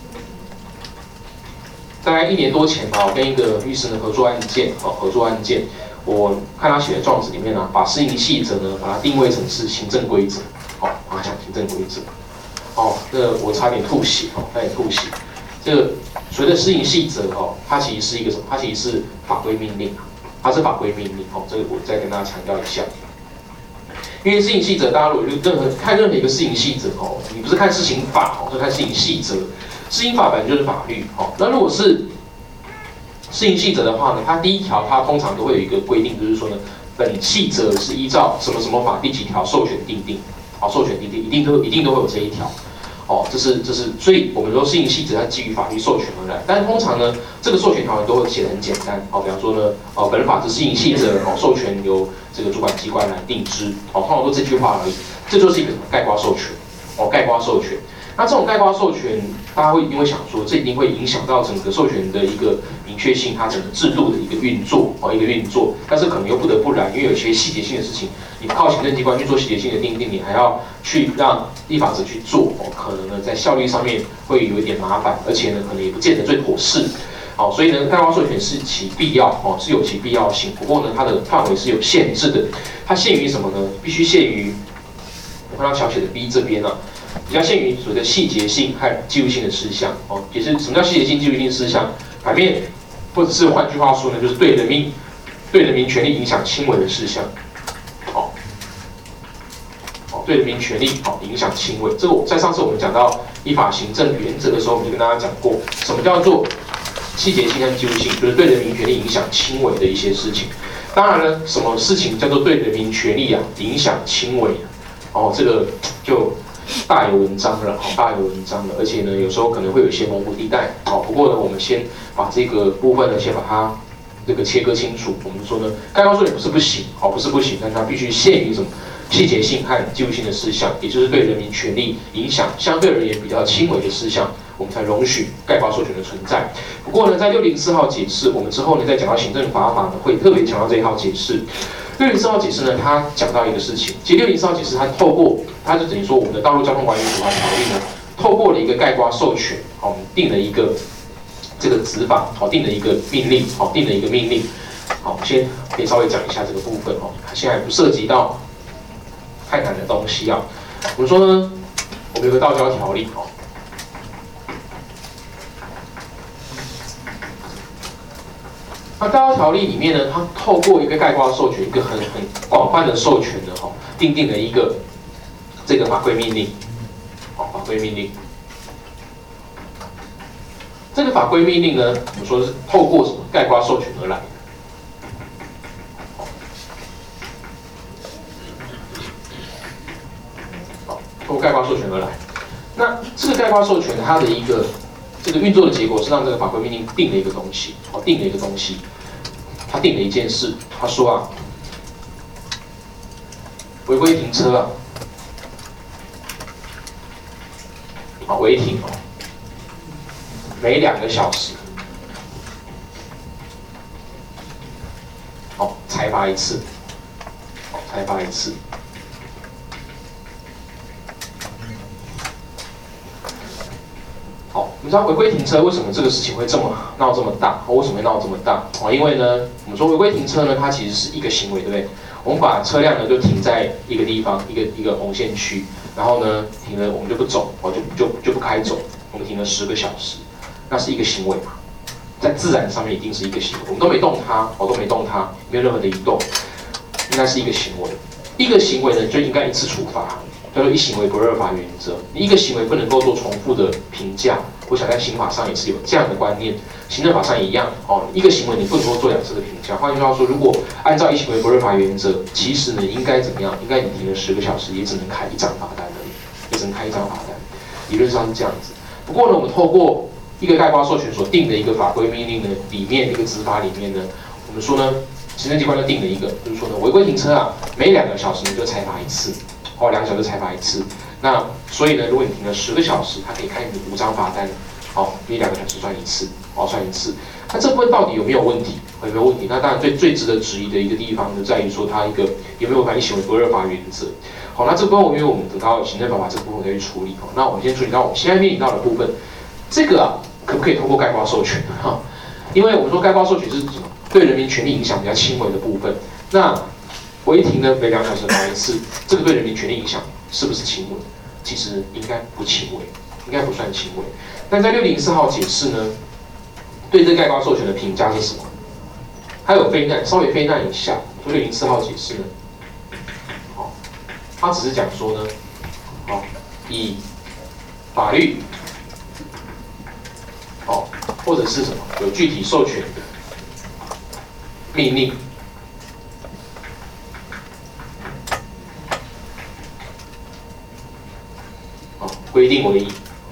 大概一年多前吧，我跟一个律师呢合作案件，好合作案件，我看他写的状子里面呢，把施行细则呢把它定位成是行政规则，好，把它讲行政规则，哦，这我差点吐血，哦，差点吐血。这个所谓的施行细则哈，它其实是一个什么？它其实是法规命令，它是法规命令哦。这个我再跟大家强调一下，因为施行细则，大家如果任何看任何一个施行细则哦，你不是看施行法哦，是看施行细则。施行法本来就是法律哦。那如果是施行细则的话呢，它第一条它通常都会有一个规定，就是说呢，本细则是依照什么什么法第几条授权订定，好，授权订定一定都一定都会有这一条。哦，这是这是，所以我们说施行细则它基于法律授权而来，但是通常呢，这个授权条文都会写得很简单。好，比方说呢，呃，本法之施行细则，哦，授权由这个主管机关来定之，哦，通常都这句话而已，这就是一个什么概括授权，哦，概括授权。那这种概括授权，大家会一定会想说，这一定会影响到整个授权的一个明确性，它整个制度的一个运作，哦，一个运作。但是可能又不得不然，因为有些细节性的事情，你不靠行政机关去做细节性的定定，你还要去让立法者去做，哦，可能呢在效率上面会有一点麻烦，而且呢可能也不见得最妥适。好，所以呢，概括授权是其必要，哦，是有其必要性。不过呢，它的范围是有限制的，它限于什么呢？必须限于我看到小写的 B 这边啊。比较限于所谓的细节性和纪录性的事项，哦，也是什么叫细节性、纪录性事项？反面，或者是换句话说呢，就是对人民、对人民权利影响轻微的事项，好，哦，对人民权利好影响轻微。这个在上次我们讲到依法行政原则的时候，我们就跟大家讲过，什么叫做细节性和纪录性，就是对人民权利影响轻微的一些事情。当然呢，什么事情叫做对人民权利啊影响轻微？哦，这个就。大有文章了，好，大有文章了，而且呢，有时候可能会有一些模糊地带，好，不过呢，我们先把这个部分呢，先把它这个切割清楚。我们说呢，概括授权不是不行，好，不是不行，但它必须限于什么细节性和纪录性的事项，也就是对人民权利影响相对而言比较轻微的事项，我们才容许概括授权的存在。不过呢，在六零四号解释，我们之后呢，再讲到行政法法呢，会特别强调这一号解释。六零四号解释呢，它讲到一个事情，其实六零四号解释它透过，它就等于说我们的道路交通管理处罚条例呢，透过了一个概括授权，好，我们定了一个这个执法，好，定了一个命令，好，定了一个命令，好，我们先可以稍微讲一下这个部分哦，现在不涉及到太难的东西啊。我们说呢，我们有个道交条例，哦。那道交条例里面呢，它透过一个概括授权，一个很很广泛的授权呢，哈，订定了一个这个法规命令，好，法规命令。这个法规命令呢，我们说是透过什么概括授权而来的。好，透过概括授权而来。那这个概括授权它的一个这个运作的结果是让这个法规命令定了一个东西，哦，定了一个东西，他定了一件事，他说啊，违规停车啊，啊违停哦，每两个小时，哦，裁罚一次，哦，裁罚一次。你知道违规停车为什么这个事情会这么闹这么大？为什么会闹这么大？哦，因为呢，我们说违规停车呢，它其实是一个行为，对不对？我们把车辆呢就停在一个地方，一个一个红线区，然后呢停了我们就不走，哦就就就不开走，我们停了十个小时，那是一个行为嘛，在自然上面一定是一个行为，我们都没动它，我都没动它，没有任何的移动，应该是一个行为。一个行为呢就应该一次处罚，叫做一行为不二罚原则。你一个行为不能够做重复的评价。 我想在刑法上也是有这样的观念，行政法上也一样哦。一个行为你不能够做两次的评价。换句话说，如果按照一行为不认罚原则，其实呢应该怎么样？应该你停了十个小时，也只能开一张罚单而已，也只能开一张罚单。理论上是这样子。不过呢，我们透过一个概括授权所定的一个法规命令呢，里面一个执法里面呢，我们说呢，行政机关就定了一个，就是说呢，违规停车啊，每两个小时呢就裁罚一次，哦，两个小时裁罚一次。那所以呢，如果你停了十个小时，它可以开你五张罚单，好，每两个小时算一次，哦，算一次。那这部分到底有没有问题？有没有问题？那当然最最值得质疑的一个地方呢，在于说它一个有没有违反一行为不认罚原则。好，那这部分因为我们等到行政法法这部分再去处理，好，那我们先处理到我们现在面临到的部分，这个啊，可不可以通过概括授权哈？因为我们说概括授权是对人民权利影响比较轻微的部分，那违停呢每两小时罚一次，这个对人民权利影响是不是轻微？其实应该不轻微，应该不算轻微。但在六零四号解释呢，对这个概括授权的评价是什么？它有非难，稍微非难一下。说六零四号解释呢，好，它只是讲说呢，好，以法律，哦，或者是什么有具体授权的命令。规定为宜。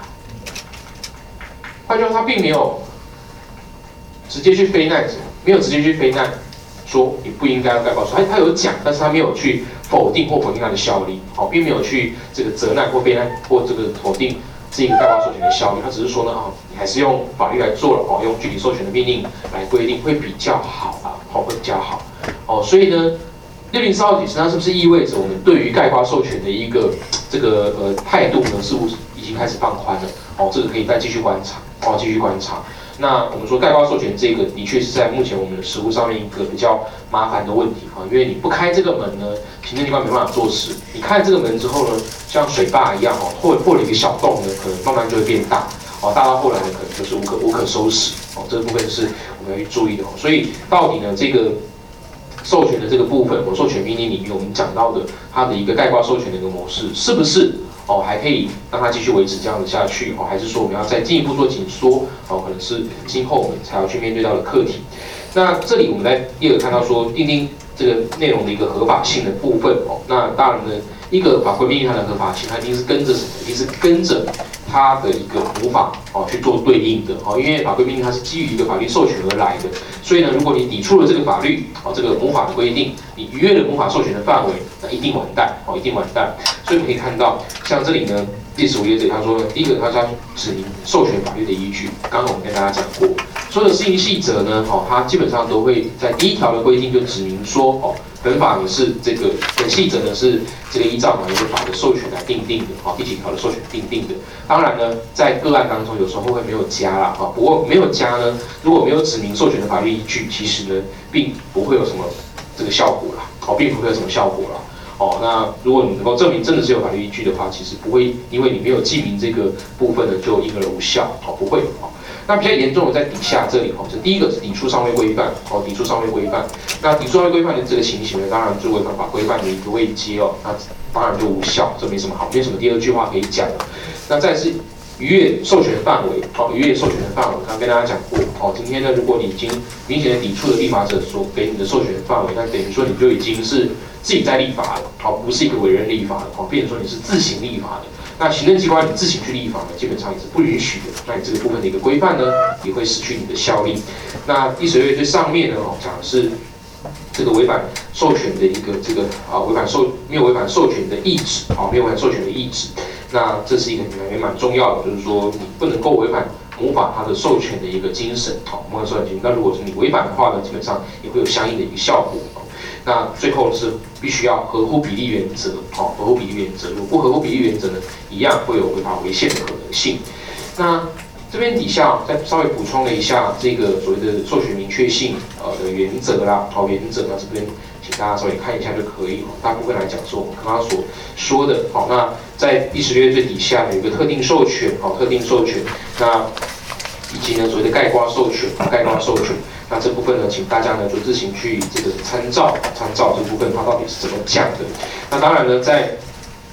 换句话说，他并没有直接去非难什么，没有直接去非难说你不应该要概括授权，他他有讲，但是他没有去否定或否定它的效力，好，并没有去这个责难或非难或这个否定这个概括授权的效力，他只是说呢，啊，你还是用法律来做了，哦，用具体授权的命令来规定会比较好啊，好，会比较好，哦，所以呢。六零四号解释，它是不是意味着我们对于概括授权的一个这个呃态度呢，似乎已经开始放宽了？哦，这个可以再继续观察，哦，继续观察。那我们说概括授权这个，的确是在目前我们的实务上面一个比较麻烦的问题啊，因为你不开这个门呢，行政机关没办法做事。你开了这个门之后呢，像水坝一样哦，破破了一个小洞呢，可能慢慢就会变大，哦，大到后来呢，可能就是无可无可收拾。哦，这个部分是我们要去注意的。哦，所以到底呢，这个。授权的这个部分，我授权命令里面我们讲到的它的一个概括授权的一个模式，是不是哦还可以让它继续维持这样子下去哦？还是说我们要再进一步做紧缩哦？可能是今后我们才要去面对到的课题。那这里我们在第二看到说订定这个内容的一个合法性的部分哦。那当然呢，一个法规命令它的合法性，它一定是跟着什么？一定是跟着它的一个母法哦去做对应的哦，因为法规命令它是基于一个法律授权而来的。所以呢，如果你抵触了这个法律，哦，这个母法的规定，你逾越了母法授权的范围，那一定完蛋，哦，一定完蛋。所以我们可以看到，像这里呢，第十五页这里他说，第一个他要指明授权法律的依据。刚刚我们跟大家讲过，所有的施行细则呢，哦，它基本上都会在第一条的规定就指明说，哦，本法呢是这个本细则呢是这个依照哪一个法的授权来定定的，哦，第几条的授权定定的。当然呢，在个案当中有时候会没有加啦，啊，不过没有加呢，如果没有指明授权的法律依据，其实呢，并不会有什么这个效果啦，哦，并不会有什么效果啦，哦，那如果你能够证明真的是有法律依据的话，其实不会因为你没有记明这个部分呢，就因而无效，哦，不会，哦。那比较严重的在底下这里，哦，这第一个是抵触尚未规范，哦，抵触尚未规范。那抵触尚未规范的这个情形呢，当然就违反法规范的一个位阶哦，那当然就无效，这没什么好，没什么第二句话可以讲。那再是逾越授权的范围，哦，逾越授权的范围，刚刚跟大家讲过，哦，今天呢，如果你已经明显的抵触了立法者所给你的授权的范围，那等于说你就已经是自己在立法了，哦，不是一个委任立法的，哦，变成说你是自行立法的。那行政机关你自行去立法呢，基本上也是不允许的。那你这个部分的一个规范呢，也会失去你的效力。那第十六页最上面呢，哦，讲的是这个违反授权的一个这个啊，违反授没有违反授权的意志，啊，没有违反授权的意志。那这是一个也蛮重要的，就是说你不能够违反母法它的授权的一个精神，好，母法授权精神。那如果是你违反的话呢，基本上也会有相应的一个效果。那最后是必须要合乎比例原则，好，合乎比例原则。如果不合乎比例原则呢，一样会有违法违宪的可能性。那这边底下再稍微补充了一下这个所谓的授权明确性呃的原则啦，好，原则，那这边请大家稍微看一下就可以。大部分来讲是我们刚刚所说的，好，那在第十六页最底下有一个特定授权，好，特定授权，那以及呢所谓的概括授权，概括授权。那这部分呢，请大家呢就自行去这个参照，参照这部分它到底是怎么讲的。那当然呢，在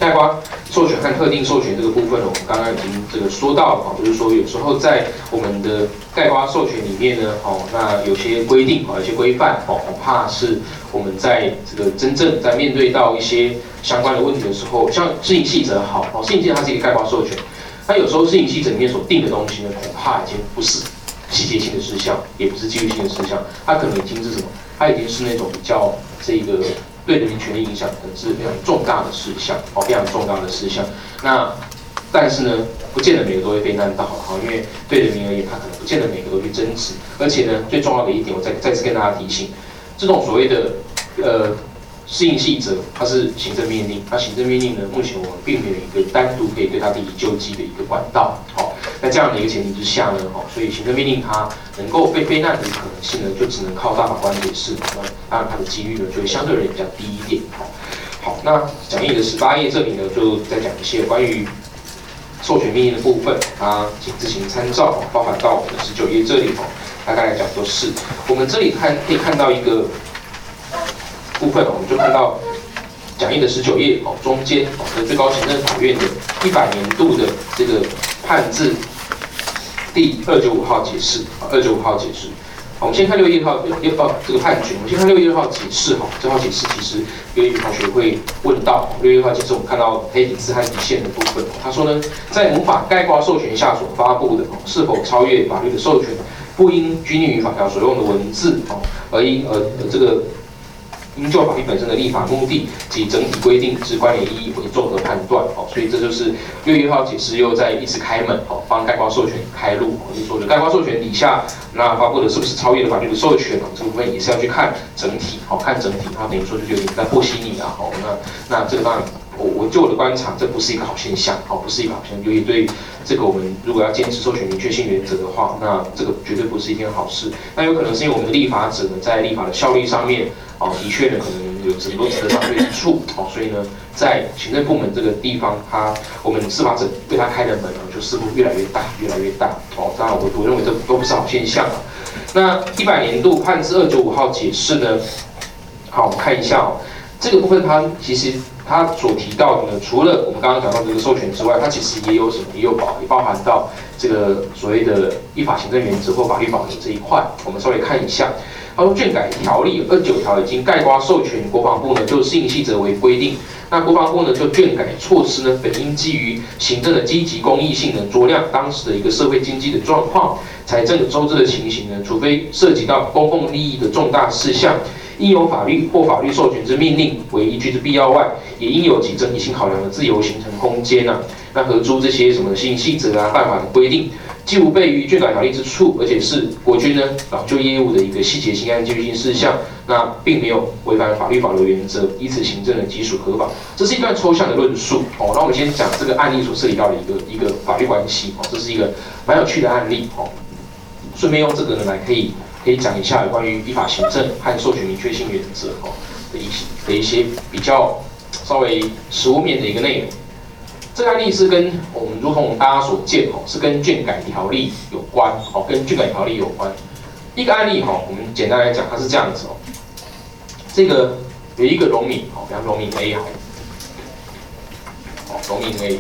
概括授权和特定授权这个部分呢，我们刚刚已经这个说到了，就是说有时候在我们的概括授权里面呢，哦，那有些规定啊，有些规范，哦，恐怕是我们在这个真正在面对到一些相关的问题的时候，像施行细则好，哦，施行细则它是一个概括授权，它有时候施行细则里面所定的东西呢，恐怕已经不是细节性的事项，也不是纪律性的事项，它可能已经是什么？它已经是那种比较这个。对人民权利影响可能是非常重大的事项，哦，非常重大的事项。那但是呢，不见得每个都会被难到，哈，因为对人民而言，他可能不见得每个都去争执。而且呢，最重要的一点，我再再次跟大家提醒，这种所谓的呃施行细则，它是行政命令，那行政命令呢，目前我们并没有一个单独可以对它进行救济的一个管道，好。在这样的一个前提之下呢，哦，所以行政命令它能够被非难的可能性呢，就只能靠大法官解释，那当然它的几率呢，就会相对而言比较低一点，好。好，那讲义的十八页这里呢，就再讲一些关于授权命令的部分，啊，请自行参照，包含到我们的十九页这里，哦，大概来讲都是，我们这里看可以看到一个部分，我们就看到。讲义的十九页哦，中间哦，最高行政法院的一百年度的这个判字第二九五号解释啊，二九五号解释。好，我们先看六月一号六六号这个判决，我们先看六月二号解释哈，这号解释其实有些同学会问到，六月一号解释我们看到黑体字和底线的部分，他说呢，在母法概括授权下所发布的是否超越法律的授权，不应拘泥于法条所用的文字哦，而应而这个。应就法律本身的立法目的及整体规定之关联意义为综合判断，哦，所以这就是六月一号解释又在一直开门，哦，帮概括授权开路，哦，就是说概括授权底下，那发布的是不是超越了法律的授权，哦，这部分也是要去看整体，哦，看整体，它等于说就有点在和稀泥啊，哦，那那这个当然。我我就我的观察，这不是一个好现象，好，不是一个好现象。尤其对这个我们如果要坚持授权明确性原则的话，那这个绝对不是一件好事。那有可能是因为我们的立法者呢，在立法的效率上面，哦，的确呢，可能有很多值得商榷之处，哦，所以呢，在行政部门这个地方，它我们司法者对它开的门呢，就似乎越来越大，越来越大，哦，当然我我认为这都不是好现象啊。那一百年度判字二九五号解释呢，好，我们看一下哦，这个部分它其实。它所提到的呢，除了我们刚刚讲到这个授权之外，它其实也有什么，也有包，也包含到这个所谓的依法行政原则或法律保留这一块。我们稍微看一下，他说卷改条例二十九条已经概括授权国防部呢，就施行细则为规定。那国防部呢，就卷改措施呢，本应基于行政的积极公益性呢，酌量当时的一个社会经济的状况、财政收支的情形呢，除非涉及到公共利益的重大事项。应有法律或法律授权之命令为依据之必要外，也应有其整体性考量的自由形成空间呐、啊。那合诸这些什么施行细则啊、办法的规定，既无悖于卷改条例之处，而且是国军呢老旧业务的一个细节性和纪律性事项，那并没有违反法律保留原则，依此行政的基础合法。这是一段抽象的论述哦。那我们先讲这个案例所涉及到的一个一个法律关系哦，这是一个蛮有趣的案例哦。顺便用这个呢来可以。可以讲一下有关于依法行政和授权明确性原则哦的一些的一些比较稍微实务面的一个内容。这个案例是跟我们如同大家所见哦，是跟卷改条例有关哦，跟卷改条例有关。一个案例哈，我们简单来讲，它是这样子哦。这个有一个农民哦，比方农民 A 好，哦，农民 A。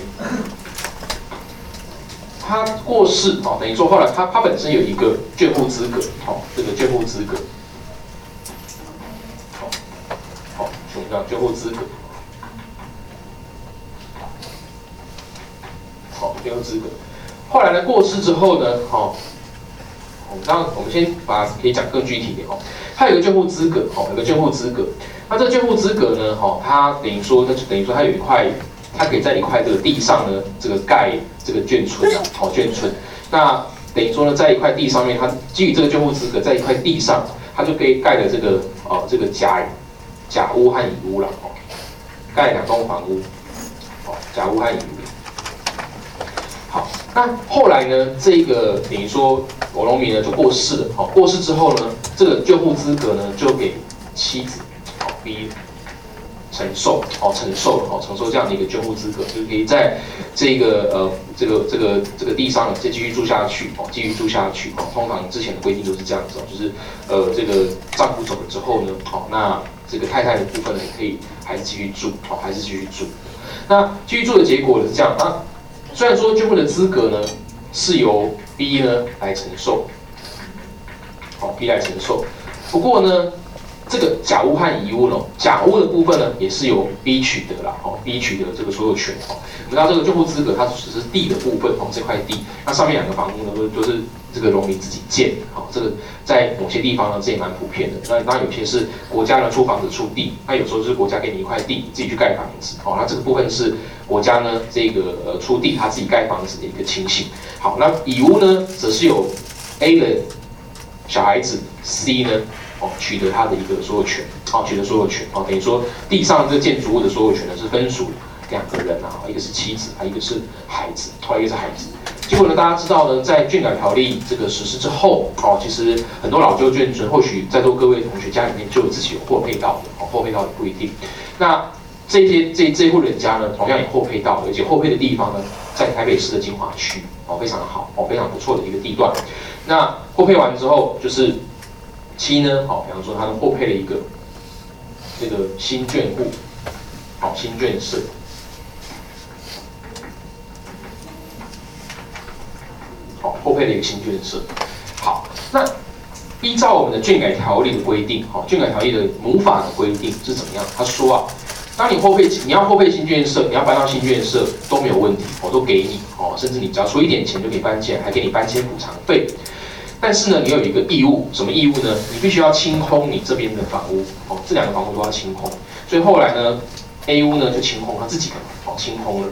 他过世哦，等于说后来他他本身有一个眷户资格，好、哦，这个眷户资格，好、哦，好、哦，我们讲眷户资格，好、哦，眷户资格。后来呢，过世之后呢，好、哦，我们当我们先把它可以讲更具体一点哦。他有个眷户资格，好、哦，有个眷户资格。那这个眷户资格呢，哈、哦，他等于说，那就等于说他有一块。他可以在一块这个地上呢，这个盖这个眷村啊，好、哦、眷村。那等于说呢，在一块地上面，他基于这个眷户资格，在一块地上，他就可以盖的这个哦，这个甲甲屋和乙屋了哦，盖两栋房屋，哦，甲屋和乙屋。好，那后来呢，这个等于说我农民呢就过世了，好、哦，过世之后呢，这个眷户资格呢就给妻子，好、哦、B。承受哦，承受哦，承受这样的一个眷户资格，就是可以在这个呃这个这个这个地上再继续住下去哦，继续住下去哦。通常之前的规定都是这样子哦，就是呃这个丈夫走了之后呢，好、哦，那这个太太的部分呢也可以还是继续住哦，还是继续住。 那继续做的结果是这样啊，虽然说捐户的资格呢是由 B 呢来承受，好 B 来承受，不过呢。这个甲屋和乙屋呢，甲屋的部分呢，也是由 B 取得啦，哦 ，B 取得这个所有权哦。我们知道这个救护资格，它只是地的部分哦，这块地，那上面两个房屋呢，都都是这个农民自己建，哦，这个在某些地方呢，这也蛮普遍的。那当然有些是国家呢出房子出地，那有时候是国家给你一块地，你自己去盖房子，哦，那这个部分是国家呢这个呃出地，他自己盖房子的一个情形。好，那乙屋呢，则是有 A 的小孩子 C 呢。哦，取得他的一个所有权，哦，取得所有权，哦，等于说地上这建筑物的所有权呢是分属两个人啊，一个是妻子，啊，一个是孩子，哦，一个是孩子。结果呢，大家知道呢，在眷改条例这个实施之后，哦，其实很多老旧眷村，或许在座各位同学家里面就有自己有获配到的，哦，获配到的不一定。那这些这这户人家呢，同样也获配到的，而且获配的地方呢，在台北市的金华区，哦，非常好，哦，非常不错的一个地段。那获配完之后，就是。七呢，好，比方说他们获配了一个这个新眷户，好，新眷舍，好，获配了一个新眷舍。好，那依照我们的眷改条例的规定，好，眷改条例的母法的规定是怎么样？他说啊，当你获配，你要获配新眷舍，你要搬到新眷舍都没有问题，我都给你，哦，甚至你只要出一点钱就可以搬进来，还给你搬迁补偿费。但是呢，你有一个义务，什么义务呢？你必须要清空你这边的房屋，哦，这两个房屋都要清空。所以后来呢 ，A 屋呢就清空他自己的，哦，清空了，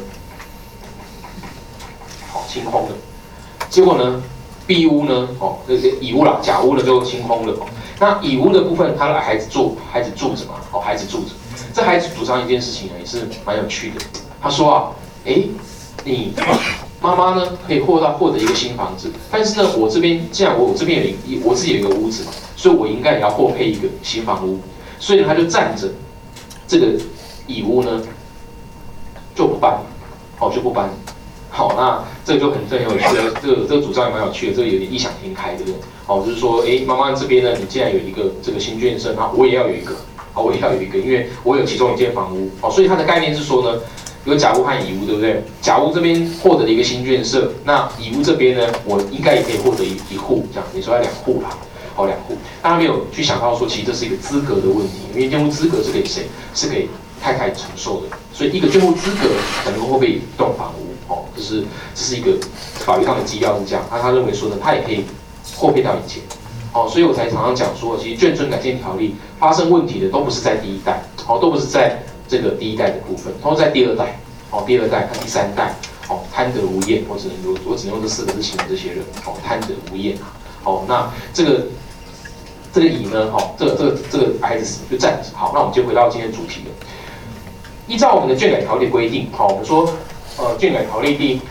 好，清空了。结果呢 ，B 屋呢，哦，这个乙屋啦，甲屋呢就清空了。哦，那乙屋的部分，他的孩子住，孩子住着嘛，哦，孩子住着。这孩子主张一件事情呢，也是蛮有趣的。他说啊，哎，你。妈妈呢可以获到获得一个新房子，但是呢，我这边既然我我这边有一我自己有一个屋子嘛，所以我应该也要获配一个新房屋，所以呢，他就占着这个乙屋呢就不搬，好就不搬，好，那这个就很很有趣的，这个这个主张也蛮有趣的，这个有点异想天开，对不对？好，就是说，哎，妈妈这边呢，你既然有一个这个新眷舍，那我也要有一个，好，我也要有一个，因为我有其中一间房屋，好，所以它的概念是说呢。有甲屋和乙屋，对不对？甲屋这边获得了一个新眷舍，那乙屋这边呢，我应该也可以获得一一户，这样你说要两户啦，好两户。但他没有去想到说，其实这是一个资格的问题，因为监护资格是给谁？是给太太承受的，所以一个监护资格可能会被一栋房屋，哦，这是这是一个法律上的基调是这样。那他认为说呢，他也可以获配到一件，哦，所以我才常常讲说，其实眷村改建条例发生问题的都不是在第一代，哦，都不是在。这个第一代的部分，然后在第二代，哦，第二代和第三代，哦，贪得无厌，我只能我我只能用这四个字形容这些人，哦，贪得无厌啊，哦，那这个这个乙呢，哦，这个这个这个孩子就站着，好，那我们就回到今天的主题了。依照我们的眷改条例规定，好，我们说，呃，眷改条例第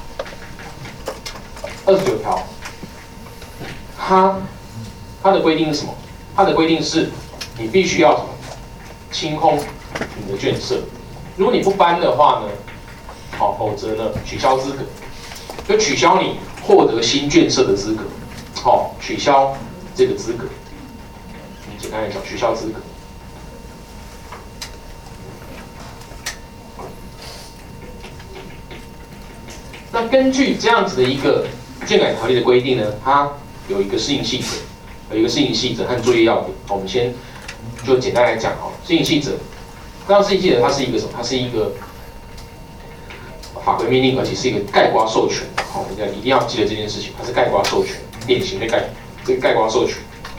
二十九条，它它的规定是什么？它的规定是，你必须要什么？清空你的眷舍，如果你不搬的话呢，好，否则呢取消资格，就取消你获得新眷舍的资格，好，取消这个资格。简单来讲，取消资格。那根据这样子的一个眷改条例的规定呢，它有一个适应细则，有一个适应细则和作业要点。我们先就简单来讲哦，适应细则。那适应细则它是一个什么？它是一个法规命令，而且是一个概括授权。好，大家一定要记得这件事情，它是概括授权，典型的概这个概括授权。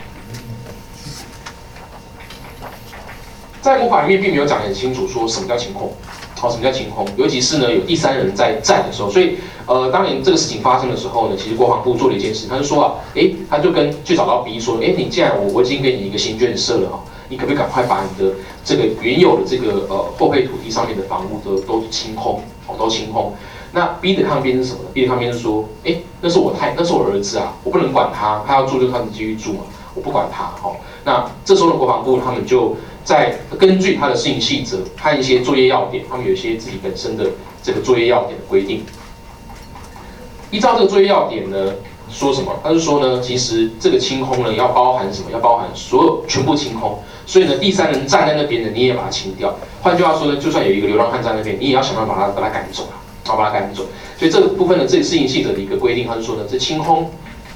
在母法里面并没有讲得很清楚，说什么叫清空。好，什么叫清空？尤其是呢有第三人在站的时候，所以呃，当年这个事情发生的时候呢，其实国防部做了一件事，他就说啊，哎，他就跟去找到 B 说，哎，你既然我我已经给你一个新眷舍了哈，你可不可以赶快把你的这个原有的这个呃后配土地上面的房屋都都清空，哦，都清空。那 B 的抗辩是什么呢 ？B 的抗辩是说，哎，那是我太，那是我儿子啊，我不能管他，他要住就他们继续住嘛，我不管他，哦。那这时候的国防部他们就在根据他的适应细则和一些作业要点，他们有一些自己本身的这个作业要点的规定。依照这个作业要点呢， 说什么？他是说呢，其实这个清空呢要包含什么？要包含所有全部清空。所以呢，第三人站在那边的，你也把它清掉。换句话说呢，就算有一个流浪汉在那边，你也要想办法把他把他赶走了，好，把他赶走。所以这个部分呢，这个适应性者的一个规定，他是说呢，这清空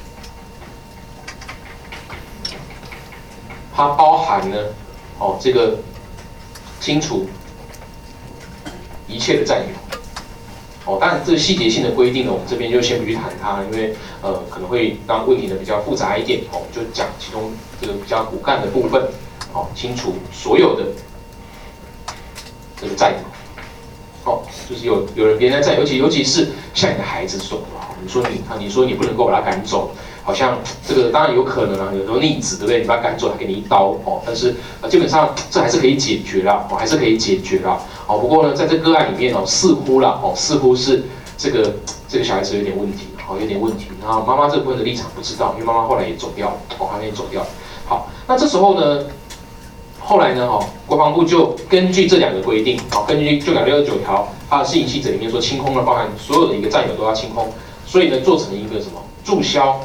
它包含呢，哦，这个清除一切的占有。哦，当然这个细节性的规定呢，我们这边就先不去谈它，因为呃可能会让问题呢比较复杂一点。哦，就讲其中这个比较骨干的部分。哦，清除所有的这个占有。哦，就是有有人别人在占有，尤其尤其是像你的孩子说，你说你啊，你说你不能够把他赶走，好像这个当然有可能啊，有时候逆子，对不对？你把他赶走，他给你一刀哦，但是呃基本上这还是可以解决啦，哦，还是可以解决啦。哦，不过呢，在这个案里面哦，似乎啦，哦，似乎是这个这个小孩子有点问题，哦，有点问题。然后妈妈这部分的立场不知道，因为妈妈后来也走掉了，哦，后来也走掉了。好，那这时候呢？后来呢，哦，国防部就根据这两个规定，哦，根据就两六二九条，它的适应细则里面说，清空了包含所有的一个占有都要清空，所以呢，做成一个什么注销，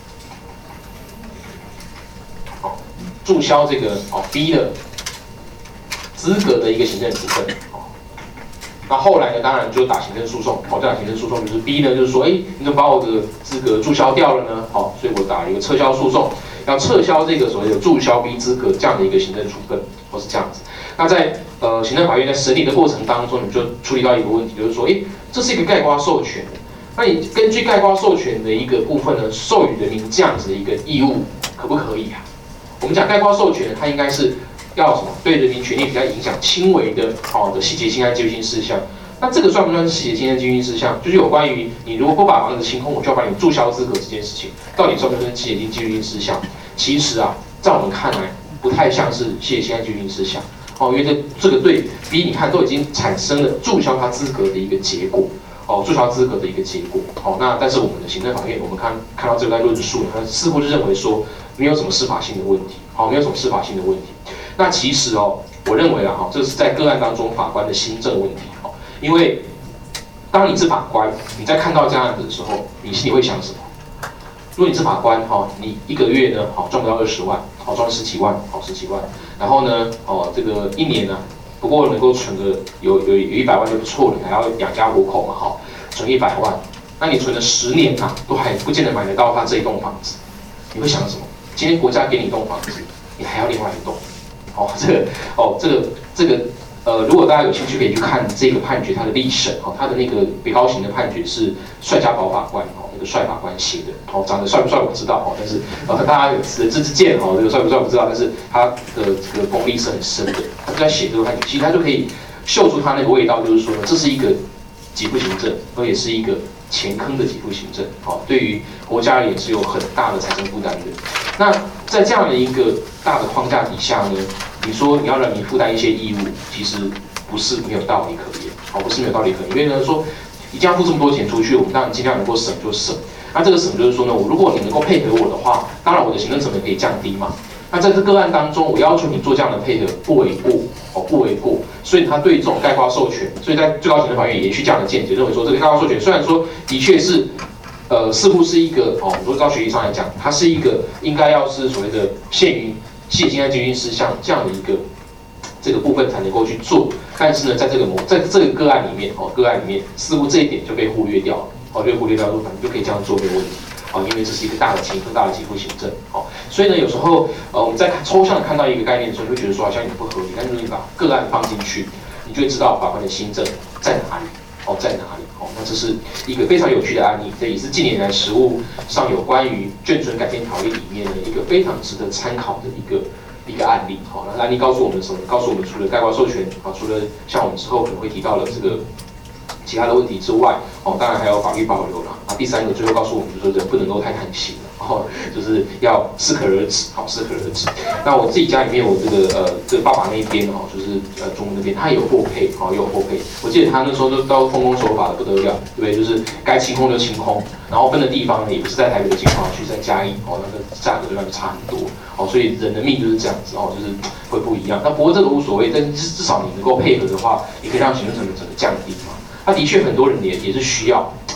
哦，注销这个哦 B 的资格的一个行政处分，哦，那后来呢，当然就打行政诉讼，哦，打行政诉讼就是 B 呢，就是说，哎，你怎么把我的资格注销掉了呢？哦，所以我打了一个撤销诉讼。要撤销这个所谓的注销 B 资格这样的一个行政处分，或是这样子。那在呃行政法院在审理的过程当中，你就处理到一个问题，就是说，哎，这是一个概括授权，那你根据概括授权的一个部分呢，授予人民这样子的一个义务，可不可以啊？我们讲概括授权，它应该是要什么？对人民权利比较影响轻微的哦的细节性和纪律性事项。那这个算不算是细节性和纪律性事项？就是有关于你如果不把房子清空，我就要把你注销资格这件事情，到底算不算是细节性纪律性事项？其实啊，在我们看来，不太像是细节性和纪律性事项哦，因为这这个对比你看都已经产生了注销他资格的一个结果哦，注销资格的一个结果哦。那但是我们的行政法院，我们看看到这个在论述，它似乎是认为说没有什么司法性的问题，好、哦，没有什么司法性的问题。那其实哦，我认为啊，哈，这是在个案当中法官的心证问题哦，因为当你是法官，你在看到这样案子的时候，你心里会想什么？如果你是法官，哈，你一个月呢，好赚不到二十万，好赚十几万，好十几万，然后呢，哦，这个一年呢，不过能够存个有有有一百万就不错了，还要养家糊口嘛，哈，存一百万，那你存了十年呐、啊，都还不见得买得到他这一栋房子，你会想什么？今天国家给你一栋房子，你还要另外一栋，哦，这个，哦，这个这个。呃，如果大家有兴趣，可以去看这个判决，它的历审哦，它的那个北高庭的判决是帅家宝法官哦，那个帅法官写的哦，长得帅不帅我不知道哦，但是呃，大家有仁智之见哦，这个帅不帅我不知道，但是他的这个功力是很深的，他就在写这个判决，其实他就可以嗅出他那个味道，就是说呢，这是一个给付行政，而且是一个前坑的给付行政，哦，对于国家而言是有很大的财政负担的。那在这样的一个大的框架底下呢？你说你要让你负担一些义务，其实不是没有道理可言，好，不是没有道理可言。因为呢说，一定要付这么多钱出去，我们当然尽量能够省就省。那这个省就是说呢，我如果你能够配合我的话，当然我的行政成本可以降低嘛。那在这个案当中，我要求你做这样的配合，不为过，哦，不为过。所以他对这种概括授权，所以在最高行政法院也延续这样的见解，认为说这个概括授权虽然说的确是。呃，似乎是一个哦，我说照学历上来讲，它是一个应该要是所谓的限于细节性和纪律性事项这样的一个这个部分才能够去做，但是呢，在这个某在这个个案里面哦，个案里面似乎这一点就被忽略掉了，哦，被忽略掉说反正就可以这样做没有问题，哦，因为这是一个大的情更大的给付行政，哦，所以呢，有时候呃我们在抽象看到一个概念的时候，你会觉得说好像有点不合理，但是你把个案放进去，你就会知道法官的心证在哪里，哦，在哪里。哦，那这是一个非常有趣的案例，这也是近年来实务上有关于眷村改建条例里面的一个非常值得参考的一个一个案例。好，那案例告诉我们什么？告诉我们除了概括授权，啊，除了像我们之后可能会提到的这个其他的问题之外，哦，当然还有法律保留啦。啊，第三个最后告诉我们，就是说人不能够太贪心了，哦，就是要适可而止，好，适可而止。那我自己家里面，我这个呃，这个爸爸那一边哦，就是呃中文那边，他也有获配，哦，也有获配。我记得他那时候都都奉公守法的不得了，对不对？就是该清空就清空，然后分的地方呢，也不是在台北的精华区，在嘉义，哦，那个价格就差很多，哦，所以人的命就是这样子，哦，就是会不一样。那不过这个无所谓，但是至少你能够配合的话，也可以让行政成本整个降低嘛。那的确很多人也也是需要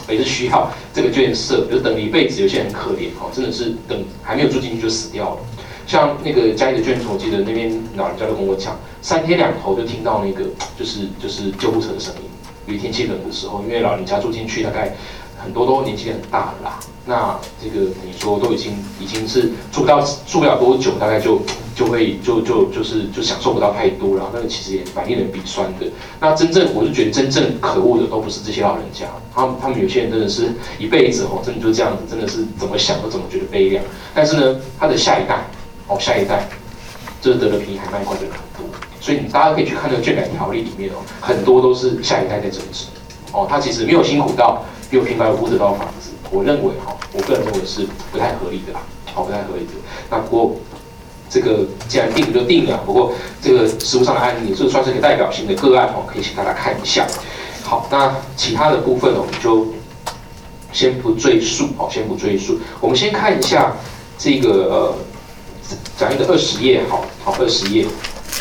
也是需要这个眷舍，就等了一辈子，有些人很可怜哦，真的是等还没有住进去就死掉了。像那个嘉义的眷村，我记得那边老人家都跟我讲，三天两头就听到那个就是就是救护车的声音。尤其天气冷的时候，因为老人家住进去大概很多都年纪很大了啦，那这个你说都已经已经是住不到住不了多久，大概就就会就就就是就享受不到太多了，那个其实也蛮令人鼻酸的。那真正我就觉得真正可恶的都不是这些老人家，他们他们有些人真的是一辈子哦，真的就这样子，真的是怎么想都怎么觉得悲凉。但是呢，他的下一代哦，下一代，这得了便宜还卖乖的人很多，所以你大家可以去看那个眷改条例里面哦，很多都是下一代在争执哦，他其实没有辛苦到比我平白无故得到房子，我认为哈，我个人认为是不太合理的啦，好，不太合理的。那不过这个既然定了就定了，不过这个实务上的案例，这个算是一个代表性的个案哦，可以请大家看一下。好，那其他的部分我们就先不赘述，好，先不赘述。我们先看一下这个呃，讲一个二十页，好，好，二十页。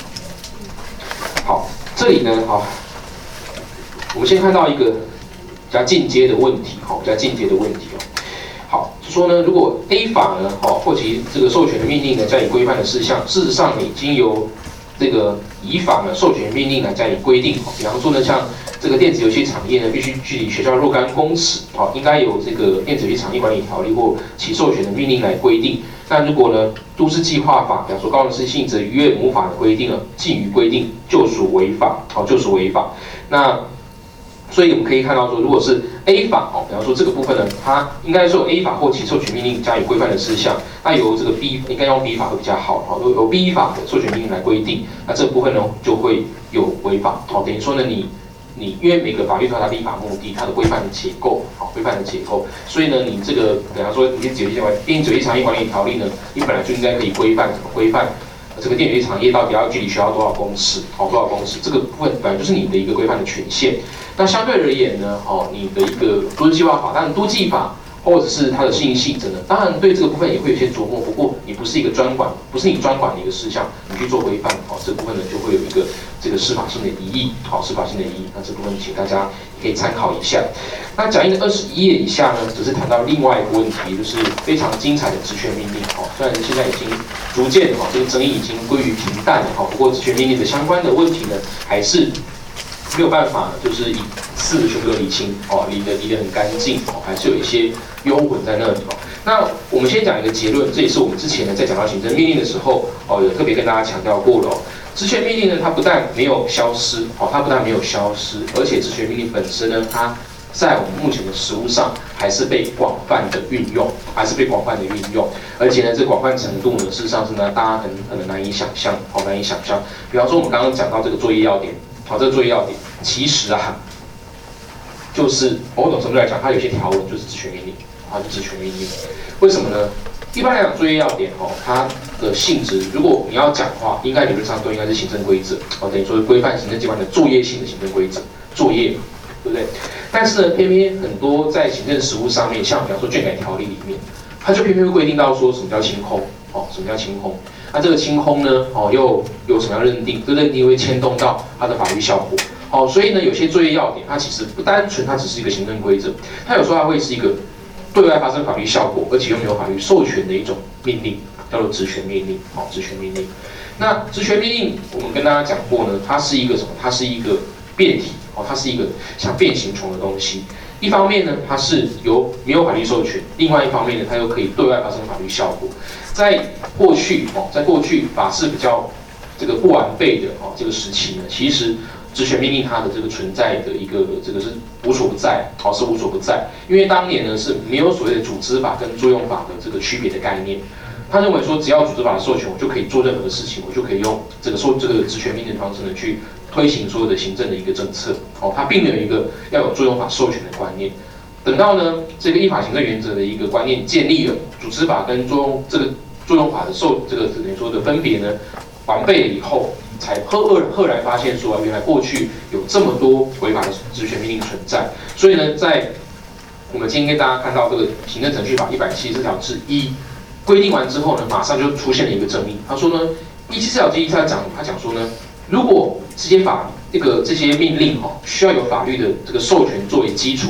好，这里呢，好，我们先看到一个比较进阶的问题，好，比较进阶的问题哦。好，就说呢，如果 A 法呢，好，或其这个授权的命令呢，加以规范的事项，事实上已经由这个乙法呢授权命令来加以规定。比方说呢，像这个电子游戏产业呢，必须距离学校若干公尺，好，应该由这个电子游戏产业管理条例或其授权的命令来规定。那如果呢，都市计划法，比方说高雄市性质渔业母法的规定呢，禁于规定，就属违法，好，就属违法。那所以我们可以看到说，如果是 A 法哦，比方说这个部分呢，它应该说 A 法或其授权命令加以规范的事项，那由这个 B 应该用 B 法会比较好，好，由 B 法的授权命令来规定，那这部分呢就会有违法，好，等于说呢你你因为每个法律都有它立法目的，它的规范的结构，好，规范的结构，所以呢你这个比方说电子游戏电子游戏产业管理条例呢，你本来就应该可以规范怎么规范。这个电子游戏产业到底要距离学校多少公尺？好，多少公尺？这个部分本来就是你的一个规范的权限。那相对而言呢，哦，你的一个都市计划法，当然都计法或者是它的适应性质呢，当然对这个部分也会有些琢磨。不过你不是一个专管，不是你专管的一个事项，你去做规范，哦，这部分呢就会有一个这个司法性的疑义，好，司法性的疑义。那这部分请大家可以参考一下。那讲义的二十一页以下呢，只是谈到另外一个问题，就是非常精彩的职权命令，哦，虽然现在已经逐渐哦，这个争议已经归于平淡了，哈，不过职权命令的相关的问题呢，还是没有办法，就是一次全部都理清，哦，理得理得很干净，哦，还是有一些幽魂在那里，哦。那我们先讲一个结论，这也是我们之前呢在讲到行政命令的时候，哦，有特别跟大家强调过了，哦。职权命令呢，它不但没有消失，哦，它不但没有消失，而且职权命令本身呢，它在我们目前的实务上还是被广泛的运用，还是被广泛的运用，而且呢，这广泛程度呢，事实上是呢，大家很很难以想象，好难以想象。比方说，我们刚刚讲到这个作业要点，好，这个作业要点，其实啊，就是某种程度来讲，它有些条文就是职权命令，它是职权命令。为什么呢？一般来讲，作业要点哦，它的性质，如果你要讲的话，应该理论上都应该是行政规则，哦，等于说规范行政机关的作业性的行政规则，作业，对不对？但是呢，偏偏很多在行政实务上面，像比方说眷改条例里面，它就偏偏会规定到说什么叫清空，哦，什么叫清空？那这个清空呢，哦，又有什么样认定？这认定会牵动到它的法律效果，哦，所以呢，有些作业要点，它其实不单纯，它只是一个行政规则，它有时候它会是一个对外发生法律效果，而且又没有法律授权的一种命令，叫做职权命令，哦，职权命令。那职权命令，我们跟大家讲过呢，它是一个什么？它是一个变体。哦，它是一个像变形虫的东西。一方面呢，它是由没有法律授权；另外一方面呢，它又可以对外发生法律效果。在过去哦，在过去法制比较这个不完备的哦这个时期呢，其实职权命令它的这个存在的一个这个是无所不在，哦是无所不在。因为当年呢是没有所谓的组织法跟作用法的这个区别的概念。他认为说，只要组织法的授权，我就可以做任何的事情，我就可以用这个授这个职权命令的方式呢去推行所有的行政的一个政策。哦，他并没有一个要有作用法授权的观念。等到呢这个依法行政原则的一个观念建立了，组织法跟作用这个作用法的授这个等于说的分别呢完备了以后，才赫赫然发现说，原来过去有这么多违法的职权命令存在。所以呢，在我们今天跟大家看到这个行政程序法一百七十四条之一。规定完之后呢，马上就出现了一个争议。他说呢，一七四条之一他讲，他讲说呢，如果这些法这个这些命令哦，需要有法律的这个授权作为基础的，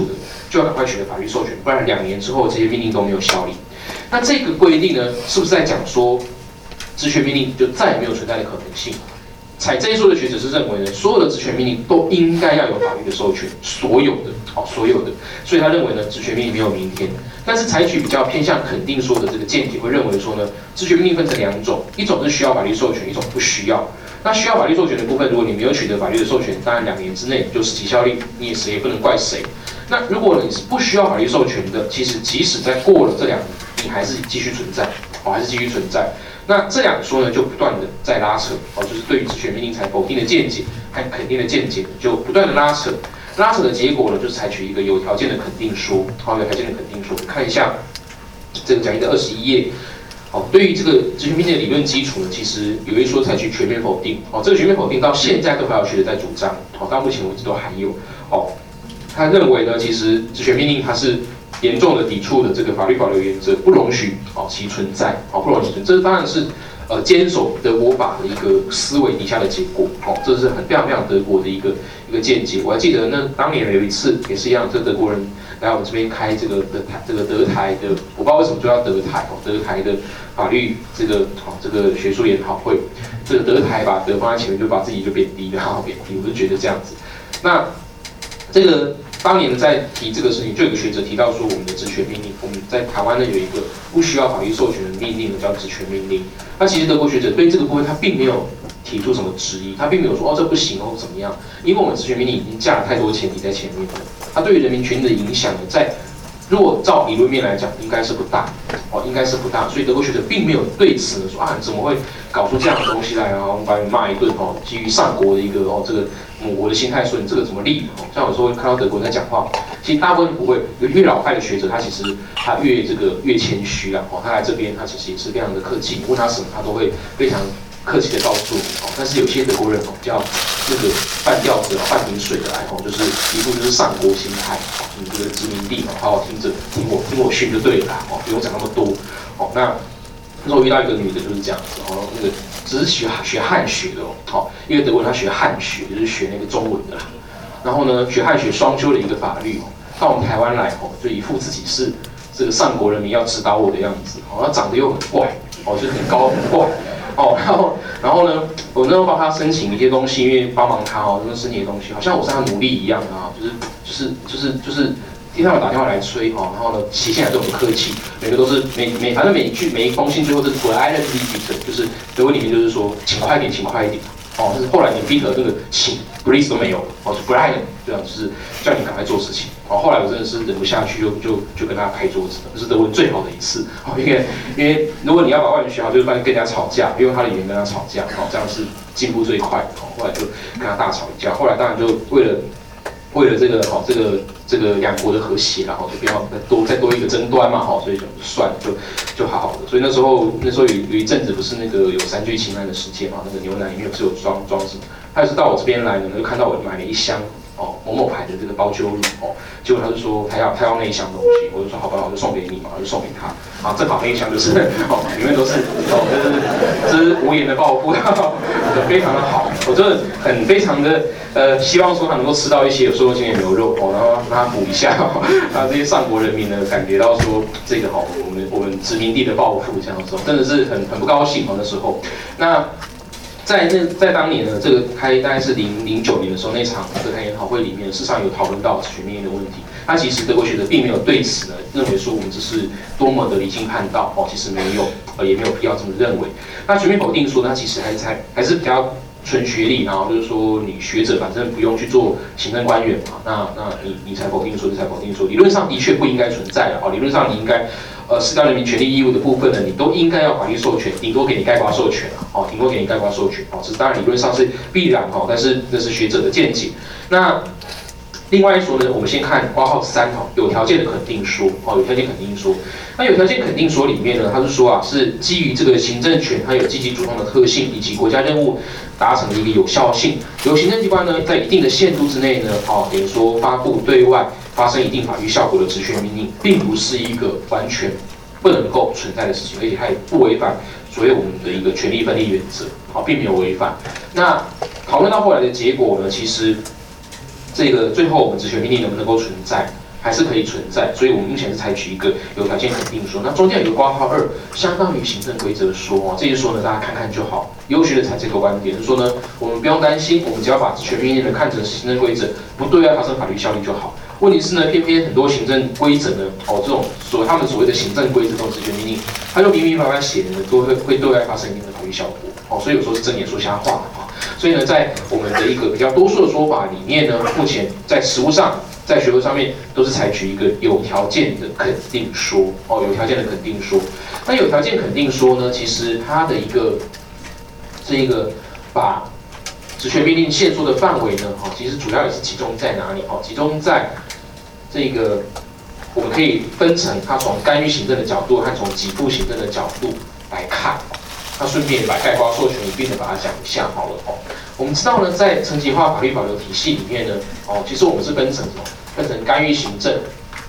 就要赶快取得法律授权，不然两年之后这些命令都没有效力。那这个规定呢，是不是在讲说职权命令就再也没有存在的可能性？采这一说的学者是认为呢，所有的职权命令都应该要有法律的授权，所有的，好，所有的，所以他认为呢，职权命令没有明天。但是采取比较偏向肯定说的这个见解，会认为说呢，职权命令分成两种，一种是需要法律授权，一种不需要。那需要法律授权的部分，如果你没有取得法律的授权，当然两年之内就失其效力，你也谁也不能怪谁。那如果你是不需要法律授权的，其实即使在过了这两年，你还是继续存在，哦，还是继续存在。那这两说呢，就不断的在拉扯，哦，就是对于职权命令采否定的见解和肯定的见解，就不断的拉扯。拉扯的结果呢，就是采取一个有条件的肯定说，好，有条件的肯定说，看一下这个讲义的二十一页。好，对于这个职权命令的理论基础呢，其实有一说采取全面否定。哦，这个全面否定到现在都还有学者在主张，好，到目前为止都还有。哦，他认为呢，其实职权命令它是严重的抵触的这个法律保留原则，不容许哦其存在，哦不容许存在，这当然是呃坚守德国法的一个思维底下的结果，哦这是很非常非常德国的一个一个见解。我还记得那当年有一次也是一样，这德国人来我们这边开这个德台这个德台的，我不知道为什么就叫德台哦，德台的法律这个哦这个学术研讨会，这个德台把德放在前面就把自己就贬低了，好贬低，我就觉得这样子。那这个。当年在提这个事情，就有个学者提到说，我们的职权命令，我们在台湾呢有一个不需要法律授权的命令呢，叫职权命令。那其实德国学者对这个部分他并没有提出什么质疑，他并没有说哦这不行哦怎么样，因为我们职权命令已经架了太多前提在前面了，它对于人民权利的影响呢，在如果照理论面来讲，应该是不大，哦应该是不大，所以德国学者并没有对此呢说啊你怎么会搞出这样的东西来啊，我们把你骂一顿哦，基于上国的一个哦这个。母国的心态说你这个怎么立？像有时候会看到德国人在讲话，其实大部分不会。越老派的学者，他其实他越这个越谦虚啦。哦，他来这边，他其实也是非常的客气，问他什么，他都会非常客气的告诉你。哦，但是有些德国人哦，比较那个半吊子、半瓶水的来，哦，就是一副就是上国心态，哦，你这个殖民地嘛，好好听着，听我听我训就对了啦，哦，不用讲那么多。哦，那那时候遇到一个女的，就是这样子，哦，那个。只是学学汉学的哦，好，因为德国人他学汉学，就是学那个中文的啦。然后呢，学汉学双修的一个法律哦，到我们台湾来哦，就一副自己是这个上国人民要指导我的样子，哦，他长得又很怪，哦，就很高很怪，哦，然后然后呢，我那时候帮他申请一些东西，因为帮忙他哦，就是申请的东西，好像我是他奴隶一样啊，就是就是就是就是。听他们打电话来催哈，然后呢，写信来都很客气，每个都是每每反正每一句每一封信最后是 b r i l i a n t bitte， 就是德文里面就是说请快一点，请快一点，哦，但是后来连 bitte 这个请 please 都没有了，哦，就 b r i l i a n t 这样就是叫你赶快做事情，哦，后来我真的是忍不下去，就就就跟他拍桌子了，这是德文最好的一次，哦，因为因为如果你要把外语学好，就是发现跟人家吵架，用他的语言跟他吵架，哦，这样是进步最快的，哦，后来就跟他大吵一架，后来当然就为了。为了这个好，这个这个两国的和谐，然后就不要再多再多一个争端嘛，好，所以就算了，就就好好的。所以那时候那时候有有一阵子不是那个有三聚氰胺的事件嘛，那个牛奶里面不是有装装什么？他就是到我这边来呢，就看到我买了一箱哦某某牌的这个包揪乳哦，结果他就说他要他要那一箱东西，我就说好吧，我就送给你嘛，我就送给他。啊，正好那一箱就是哦，里面都是哦，这是这是无言的报复，非常的好，我真的很非常的。呃，希望说他能够吃到一些有瘦肉精的牛肉哦，然后让他补一下，哦、让这些上国人民呢感觉到说这个好、哦，我们我们殖民地的报复这样子，真的是很很不高兴哦那时候。那在那在当年呢，这个开大概是零零九年的时候，那场这个研讨会里面，事实上有讨论到职权命令的问题。那其实德国学者并没有对此呢认为说我们这是多么的离经叛道哦，其实没有，呃也没有必要这么认为。那全面否定说，它其实还才还是比较。纯学历，然后就是说你学者反正不用去做行政官员嘛，那那你你才否定说，你才否定说，理论上的确不应该存在了，哦，理论上你应该，呃，适当人民权利义务的部分呢，你都应该要法律授权，顶多给你概括授权啊，哦，顶多给你概括授权，哦，这当然理论上是必然哈，但是这是学者的见解。那另外一说呢，我们先看括号三哈，有条件的肯定说，哦，有条件肯定说，那有条件肯定说里面呢，他是说啊，是基于这个行政权它有积极主动的特性，以及国家任务达成的一个有效性，由行政机关呢在一定的限度之内呢，哦，等于说发布对外发生一定法律效果的职权命令，并不是一个完全不能够存在的事情，而且它也不违反所谓我们的一个权力分立原则，好，并没有违反。那讨论到后来的结果呢，其实。这个最后我们职权命令能不能够存在？ 还是可以存在，所以我们目前是采取一个有条件肯定说。那中间有一个括号二，相当于行政规则说哦，这些说呢大家看看就好。优学的采这个观点，就是说呢，我们不用担心，我们只要把职权命令呢看成是行政规则，不对外发生法律效力就好。问题是呢，偏偏很多行政规则呢，哦，这种所他们所谓的行政规则这种职权命令，它就明明白白写的呢，都会会对外发生一定的法律效果。哦，所以有时候是睁眼说瞎话啊。所以呢，在我们的一个比较多数的说法里面呢，目前在实务上，在学术上面都是采取一个有条件的肯定说。哦，有条件的肯定说。那有条件肯定说呢，其实它的一个这一个把职权命令限缩的范围呢，哈，其实主要也是集中在哪里？哈，集中在这个我们可以分成它从干预行政的角度和从给付行政的角度来看。那顺便把概括授权一并的把它讲一下好了哦。我们知道呢，在层级化法律保留体系里面呢，哦，其实我们是分成什么？分成干预行政、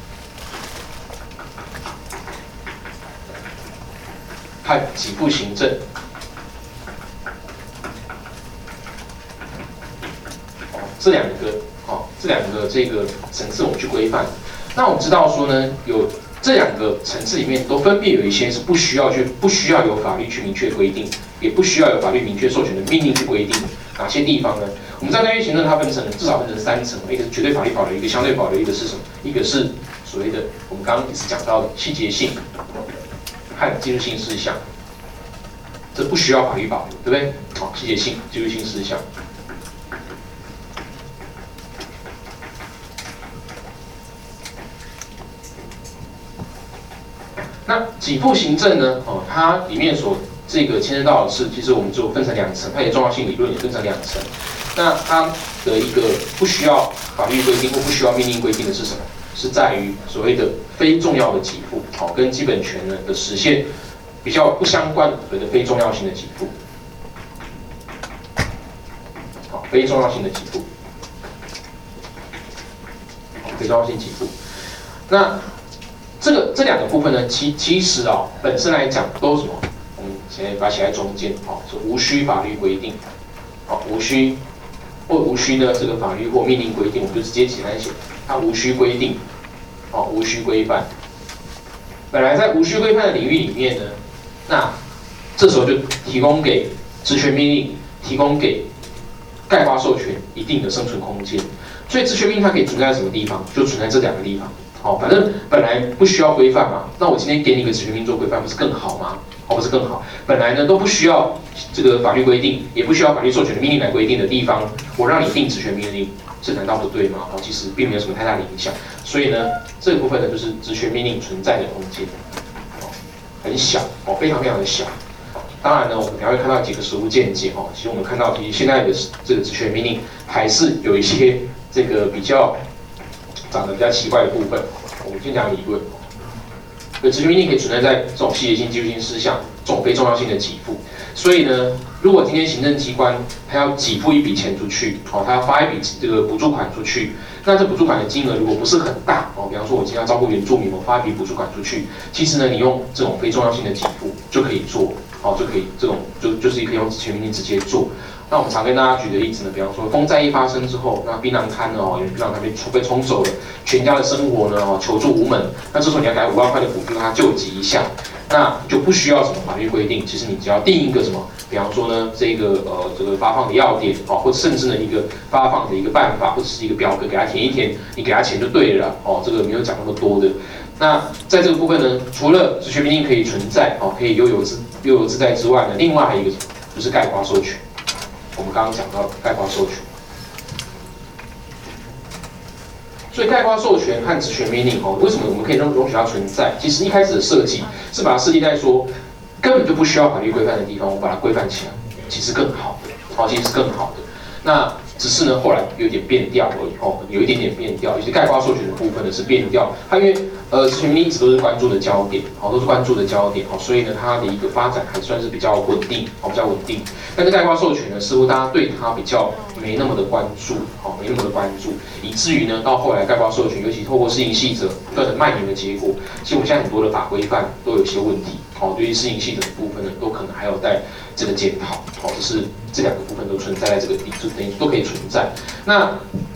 和给付行政。哦，这两个哦，这两个这个层次我们去规范。那我们知道说呢，有这两个层次里面都分别有一些是不需要去不需要有法律去明确规定，也不需要有法律明确授权的命令去规定。哪些地方呢？我们在干预行政它分成至少分成三层，一个是绝对法律保留，一个相对保留，一个是什么？一个是所谓的我们刚刚一直讲到的细节性和技术性事项，这不需要法律保留，对不对？好，细节性、技术性事项。那给付行政呢？哦，它里面所这个牵涉到的是，其实我们就分成两层，它的重要性理论也分成两层。那它的一个不需要法律规定或不需要命令规定的是什么？是在于所谓的非重要的给付，好，跟基本权呢的实现比较不相关的非重要性的给付，好，非重要性的给付，好，非重要性给付。那这个这两个部分呢，其其实啊、哦，本身来讲都是什么？我们现在把它写在中间，好、哦，是无需法律规定，好、哦，无需或无需呢这个法律或命令规定，我们就直接简单写，它无需规定，好、哦，无需规范。本来在无需规范的领域里面呢，那这时候就提供给职权命令，提供给概括授权一定的生存空间。所以职权命令它可以存在什么地方？就存在这两个地方。好，反正本来不需要规范嘛，那我今天给你一个职权命令做规范，不是更好吗？哦，不是更好。本来呢都不需要这个法律规定，也不需要法律授权的命令来规定的地方，我让你定职权命令，这难道不对吗？哦，其实并没有什么太大的影响。所以呢，这个部分呢就是职权命令存在的空间，哦，很小哦，非常非常的小。当然呢，我们还会看到几个实务见解哦。其实我们看到，其实现在的这个职权命令还是有一些这个比较长得比较奇怪的部分。我们先讲理论。所以职权命令可以存在在这种细节性、技术性事项、这种非重要性的给付。所以呢，如果今天行政机关它要给付一笔钱出去，哦，它要发一笔这个补助款出去，那这补助款的金额如果不是很大，哦，比方说我今天要照顾原住民，我发一笔补助款出去，其实呢，你用这种非重要性的给付就可以做，哦，就可以这种就就是可以用职权命令直接做。那我们常跟大家举的例子呢，比方说风灾一发生之后，那槟榔摊呢，哦，有槟榔摊被被冲走了，全家的生活呢，哦，求助无门。那这时候你要给五万块的补助，让他救急一下，那就不需要什么法律规定，其实你只要定一个什么，比方说呢，这个呃这个发放的要点，哦，或者甚至呢一个发放的一个办法，或者是一个表格给他填一填，你给他钱就对了，哦，这个没有讲那么多的。那在这个部分呢，除了职权命令可以存在，哦，可以悠游自悠游自在之外呢，另外还有一个什么，就是概括授权。我们刚刚讲到概括授权，所以概括授权和职权命令哦，为什么我们可以容容许它存在？其实一开始的设计是把它设计在说根本就不需要法律规范的地方，我们把它规范起来，其实更好的，哦，其实是更好的。那只是呢，后来有点变调而已哦，有一点点变调。有些概括授权的部分呢是变调，它因为呃职权命令一直都是关注的焦点，哦，都是关注的焦点哦，所以呢它的一个发展还算是比较稳定，哦，比较稳定。但是概括授权呢，似乎大家对它比较没那么的关注，哦，没那么的关注，以至于呢到后来概括授权，尤其透过施行细则不断的蔓延的结果，其实我们现在很多的法规范都有一些问题，哦，对于施行细则的部分呢，都可能还有待这个检讨，哦，这是这两个部分都存在在这个地，就等于都可以存在。那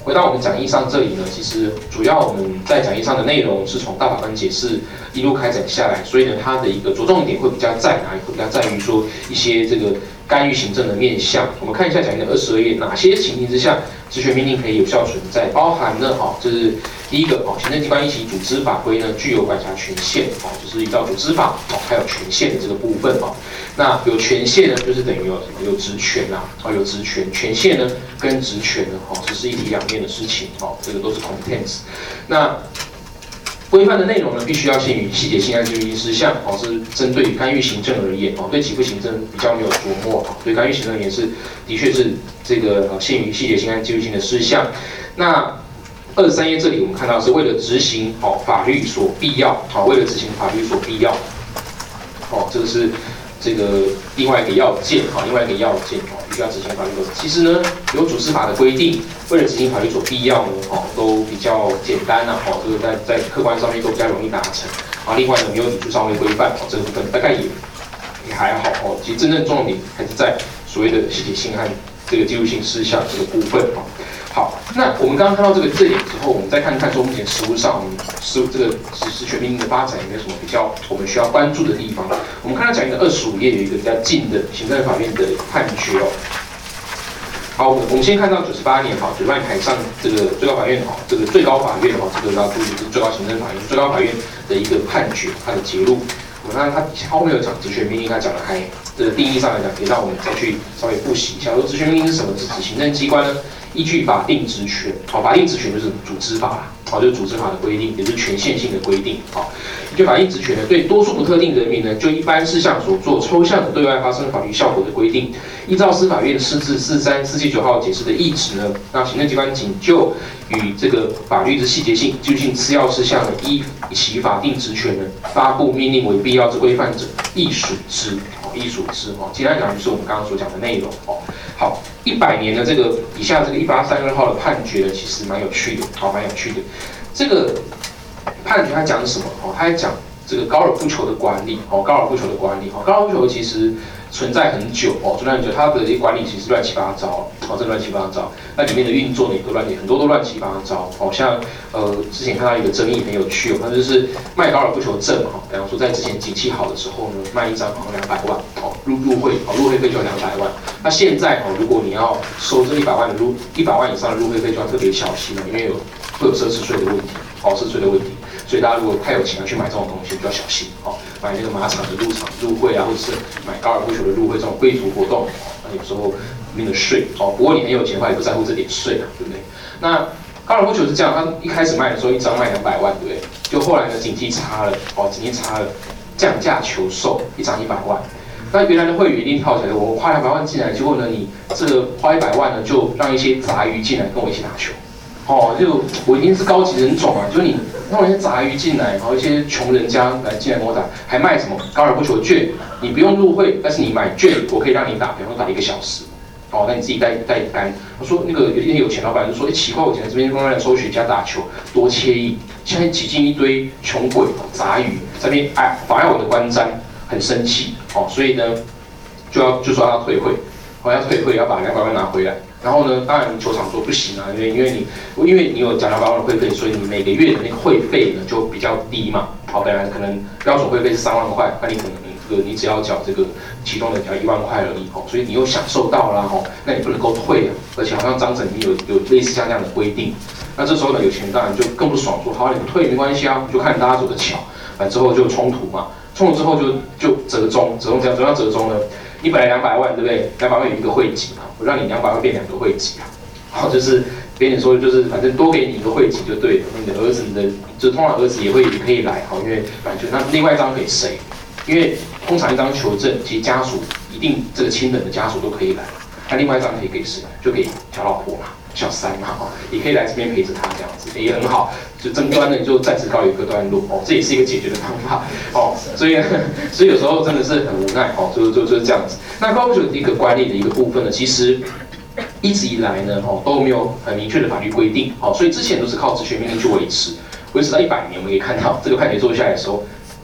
回到我们讲义上这里呢，其实主要我们在讲义上的内容是从大法官解释一路开展下来，所以呢，它的一个着重点会比较在哪里？会比较在于说一些这个干预行政的面向。我们看一下讲义的二十二页，哪些情形之下职权命令可以有效存在？包含呢，哈，这是第一个哦，行政机关一起组织法规呢具有管辖权限，哦，就是依照组织法哦，还有权限的这个部分哦。那有权限呢，就是等于有什么有职权啦，哦，有职权，权限呢跟职权呢，哦，这是一体两面的事情哦，这个都是 competence。那规范的内容呢，必须要限于细节性和纪律性事项，哦，是针对干预行政而言，哦，对给付行政比较没有琢磨，哦，对干预行政而言是的确是这个呃限于细节性和纪律性的事项。那二十三页这里我们看到是为了执行好、哦、法律所必要，好、哦，为了执行法律所必要，哦，这个是这个另外一个要件，好、哦，另外一个要件，哦，必须要执行法律所。其实呢，有组织法的规定，为了执行法律所必要呢，哦，都比较简单呐、啊，哦，这个在在客观上面都比较容易达成。啊，另外呢，没有抵触上位规范，哦，这个部分大概也也还好，哦，其实真正重点还是在所谓的细节性和这个纪律性事项这个部分，哦。好，那我们刚刚看到这个这点之后，我们再看看说目前实务上，我们实这个实施权命令的发展有没有什么比较我们需要关注的地方？我们看到讲义的二十五页有一个比较近的行政法院的判决哦。好，我们先看到九十八年，好，九十八年台上这个最高法院，哈，这个最高法院，哈，这个要注意是最高行政法院、最高法院的一个判决，它的结论。我们看它后面有讲职权命令，它讲的还这个定义上来讲，可以让我们再去稍微复习一下。说职权命令是什么？是指行政机关呢？依据法定职权，好，法定职权就是组织法啦，好，就是组织法的规定，也是权限性的规定，好，依据法定职权呢，对多数不特定人民呢，就一般事项所做抽象的对外发生法律效果的规定，依照司法院释字四三四七九号解释的意旨呢，那行政机关仅就与这个法律之细节性、纪律性次要事项呢，依其法定职权呢，发布命令为必要之规范者，亦属之，哦，亦属之，哦，简单讲就是我们刚刚所讲的内容，哦，好。一百年的这个以下这个一八三二号的判决呢，其实蛮有趣的，好，蛮有趣的。这个判决它讲什么？哦，它在讲这个高尔夫球的管理，哦，高尔夫球的管理，哦，高尔夫球其实存在很久，哦，存在很久，它的一些管理其实乱七八糟，哦，这乱七八糟。那里面的运作呢，也都乱，很多都乱七八糟。哦，像呃之前看到一个争议很有趣哦，那就是卖高尔夫球证嘛，比方说在之前景气好的时候呢，卖一张好像两百万，哦，入入会，哦，入会费就两百万。那现在哦，如果你要收这一百万的入一百万以上的入会费，就要特别小心了，因为有会有奢侈税的问题，哦，奢侈税的问题。所以大家如果太有钱要去买这种东西，就要小心哦。买那个马场的入场入会啊，或者是买高尔夫球的入会这种贵族活动，那有时候那个税哦。不过你很有钱的话，也不在乎这点税啊，对不对？那高尔夫球是这样，他一开始卖的时候一张卖两百万，对不对？就后来呢，景气差了，哦，景气差了，降价求售，一张一百万。那原来的会员一定跳起来，我花两百万进来，结果呢，你这个花一百万呢，就让一些杂鱼进来跟我一起打球。哦，就我一定是高级人种啊，就是你让一些杂鱼进来，然后一些穷人家来进来跟我打，还卖什么高尔夫球券？你不用入会，但是你买券，我可以让你打，比方说打一个小时。哦，那你自己带带杆。我说那个有些有钱老板就说，哎，奇怪，我以前这边慢慢的抽雪茄打球多惬意，现在挤进一堆穷鬼杂鱼，在那边哎妨碍我的观瞻，很生气。哦，所以呢，就要就说要退会，哦，要退会，要把两百万拿回来。然后呢，当然球场说不行啊，因为因为你因为你有缴两百万的会费，所以你每个月的那个会费呢就比较低嘛。好，本来可能标准会费是三万块，那你可能你这个你只要缴这个其中的缴一万块而已，哦，所以你又享受到啦，哦，那你不能够退啊，而且好像章程里面有有类似像这样的规定。那这时候呢，有钱人当然就更不爽，说好你不退没关系啊，就看大家走着瞧，反正之后就冲突嘛，冲突之后就就折中，折中怎样怎样折中呢？你本来两百万，对不对？两百万有一个会籍嘛，我让你两百万变两个会籍啊，好，就是跟你说，就是反正多给你一个会籍就对了。你的儿子，你的就通常儿子也会也可以来，好，因为反正那另外一张给谁？因为通常一张求证，其实家属一定这个亲人的家属都可以来，那另外一张可以给谁？就给小老婆嘛，小三嘛，哦，也可以来这边陪着他这样子，也很好。就争端呢，就暂时告一个段落哦，这也是一个解决的方法哦。所以呢，所以有时候真的是很无奈哦，就就就是这样子。那高尔夫球的一个管理的一个部分呢，其实一直以来呢，哦都没有很明确的法律规定，哦，所以之前都是靠职权命令去维持，维持到一百年，我们可以看到这个判决做下来的时候，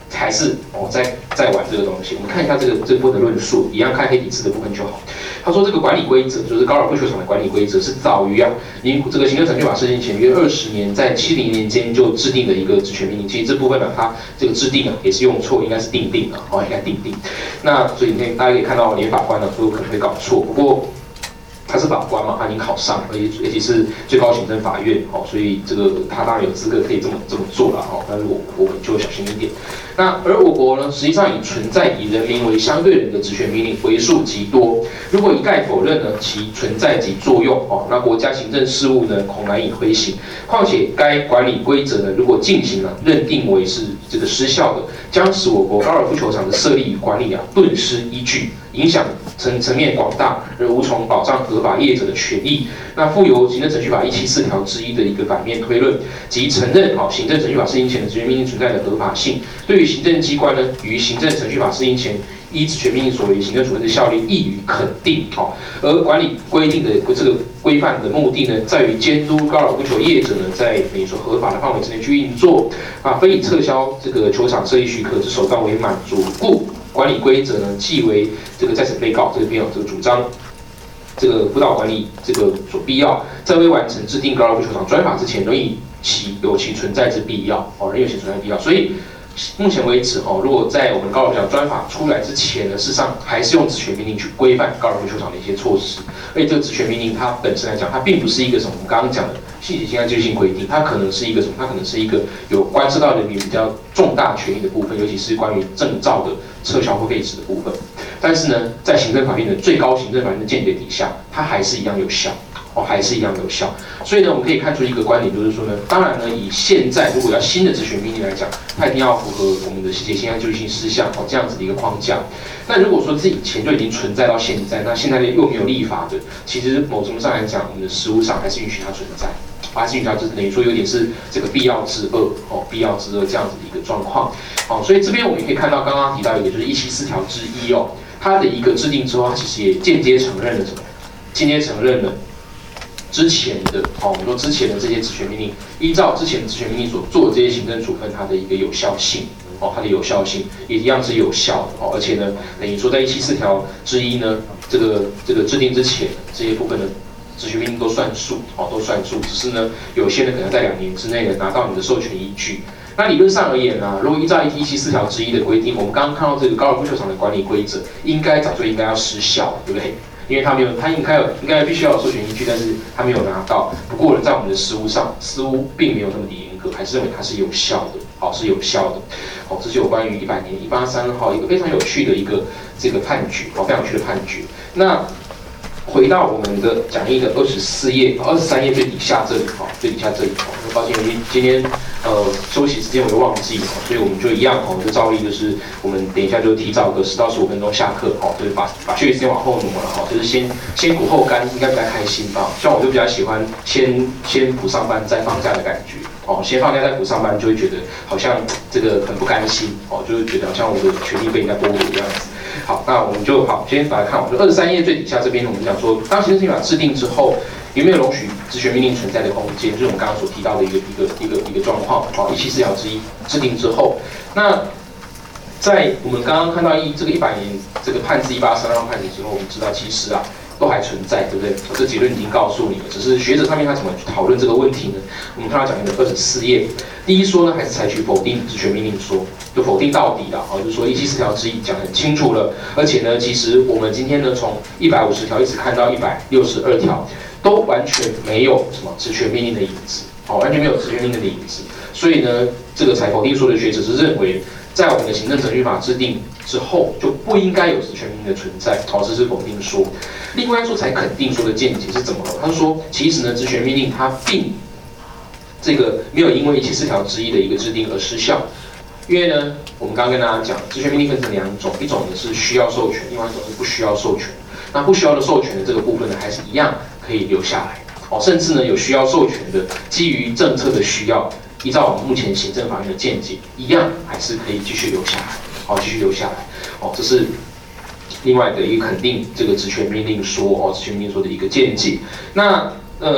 还是哦在在玩这个东西？我们看一下这个这部分的论述，一样看黑体字的部分就好。他说这个管理规则就是高尔夫球场的管理规则是早于啊，您这个行政程序法施行前约二十年，在七零年间就制定的一个职权命令。其实这部分呢，它这个制定啊也是用错，应该是定定啊，哦应该定定。那所以你可以大家可以看到连法官呢都可能会搞错，不过。他是法官嘛，他已经考上，而且而且是最高行政法院，哦，所以这个他当然有资格可以这么这么做了，哦，但是我我们就小心一点。那而我国呢，实际上已存在以人民为相对人的职权命令为数极多，如果一概否认呢其存在及作用，哦，那国家行政事务呢恐难以推行。况且该管理规则呢，如果进行了认定为是这个失效的，将使我国高尔夫球场的设立与管理啊顿失依据。影响层层面广大，而无从保障合法业者的权益。那附有行政程序法一七四条之一的一个反面推论，即承认好行政程序法施行前的职权命令存在的合法性，对于行政机关呢，于行政程序法施行前依职权命令所为行政处分的效力易予肯定。好，而管理规定的这个规范的目的呢，在于监督高尔夫球业者呢，在你说合法的范围之内去运作，啊，非以撤销这个球场设立许可之手段为满足，故。管理规则呢，既为这个在审被告这个辩有这个主张，这个辅导管理这个所必要，在未完成制定高尔夫球场专法之前，仍以其有其存在之必要，哦，仍有其存在之必要。所以目前为止，哦，如果在我们高尔夫球场专法出来之前呢，事实上还是用职权命令去规范高尔夫球场的一些措施。而且这个职权命令它本身来讲，它并不是一个什么我们刚刚讲的细节性和具性规定，它可能是一个什么？它可能是一个有关涉到人民比较重大权益的部分，尤其是关于证照的撤销或废止的部分。但是呢，在行政法院的最高行政法院的见解底下，它还是一样有效。哦，还是一样有效。所以呢，我们可以看出一个观点，就是说呢，当然呢，以现在如果要新的职权命令来讲，它一定要符合我们的细节性和究竟性事项哦这样子的一个框架。那如果说这以前就已经存在到现在，那现在又没有立法的，其实某种上来讲，我们的实务上还是允许它存在，还是允许它，就是等于说有点是这个必要之恶哦，必要之恶这样子的一个状况。哦，所以这边我们也可以看到，刚刚提到一个就是一七四条之一哦，它的一个制定之后，它其实也间接承认了什么？间接承认了。之前的，哦，我们说之前的这些职权命令，依照之前的职权命令所做的这些行政处分，它的一个有效性，哦，它的有效性也一样是有效的，哦，而且呢，等于说在一七四条之一呢，这个这个制定之前，这些部分的职权命令都算数，哦，都算数，只是呢，有些呢可能在两年之内呢拿到你的授权依据。那理论上而言啊，如果依照一七四条之一的规定，我们刚刚看到这个高尔夫球场的管理规则，应该早就应该要失效，对不对？因为他没有，他应该有，应该必须要有授权依据，但是他没有拿到。不过呢，在我们的实务上，似乎并没有那么的严格，还是认为它是有效的，好，是有效的。好，这是有关于一百年一八三号一个非常有趣的一个这个判决，好，非常有趣的判决。那回到我们的讲义的二十四页、二十三页最底下这里，哈，最底下这里，哈，很抱歉，因为今天呃休息时间我又忘记了，所以我们就一样，哦，就照例就是我们等一下就提早个十到十五分钟下课，哦，就是把把休息时间往后挪了，哈，就是先先苦后甘，应该比较开心吧？像我就比较喜欢先先补上班再放假的感觉，哦，先放假再补上班，就会觉得好像这个很不甘心，哦，就是觉得好像我的权利被人家剥夺这样子。好，那我们就好，先把它看完。就二十三页最底下这边，我们讲说，当行政程序法制定之后，有没有容许职权命令存在的空间？就是我们刚刚所提到的一个一个一个一个状况。好，一七四条之一制定之后，那在我们刚刚看到一这个一百年这个判字一八三号判决之后，我们知道其实啊都还存在，对不对？这结论已经告诉你了，只是学者上面他怎么讨论这个问题呢？我们看到讲义的二十四页，第一说呢，还是采取否定职权命令说。就否定到底了，哦，就是说一七四条之一讲得很清楚了，而且呢，其实我们今天呢，从一百五十条一直看到一百六十二条，都完全没有什么职权命令的影子，哦，完全没有职权命令的影子，所以呢，这个采否定说的学者是认为，在我们的行政程序法制定之后，就不应该有职权命令的存在，哦，这是否定说。另外说才肯定说的见解是怎么了？他说，其实呢，职权命令它并这个没有因为一七四条之一的一个制定而失效。因为呢，我们刚刚跟大家讲，职权命令分成两种，一种呢是需要授权，另外一种是不需要授权。那不需要的授权的这个部分呢，还是一样可以留下来，哦，甚至呢有需要授权的，基于政策的需要，依照我们目前行政法院的见解，一样还是可以继续留下来，哦，继续留下来，哦，这是另外的一个肯定这个职权命令说，哦，职权命令说的一个见解。那呃。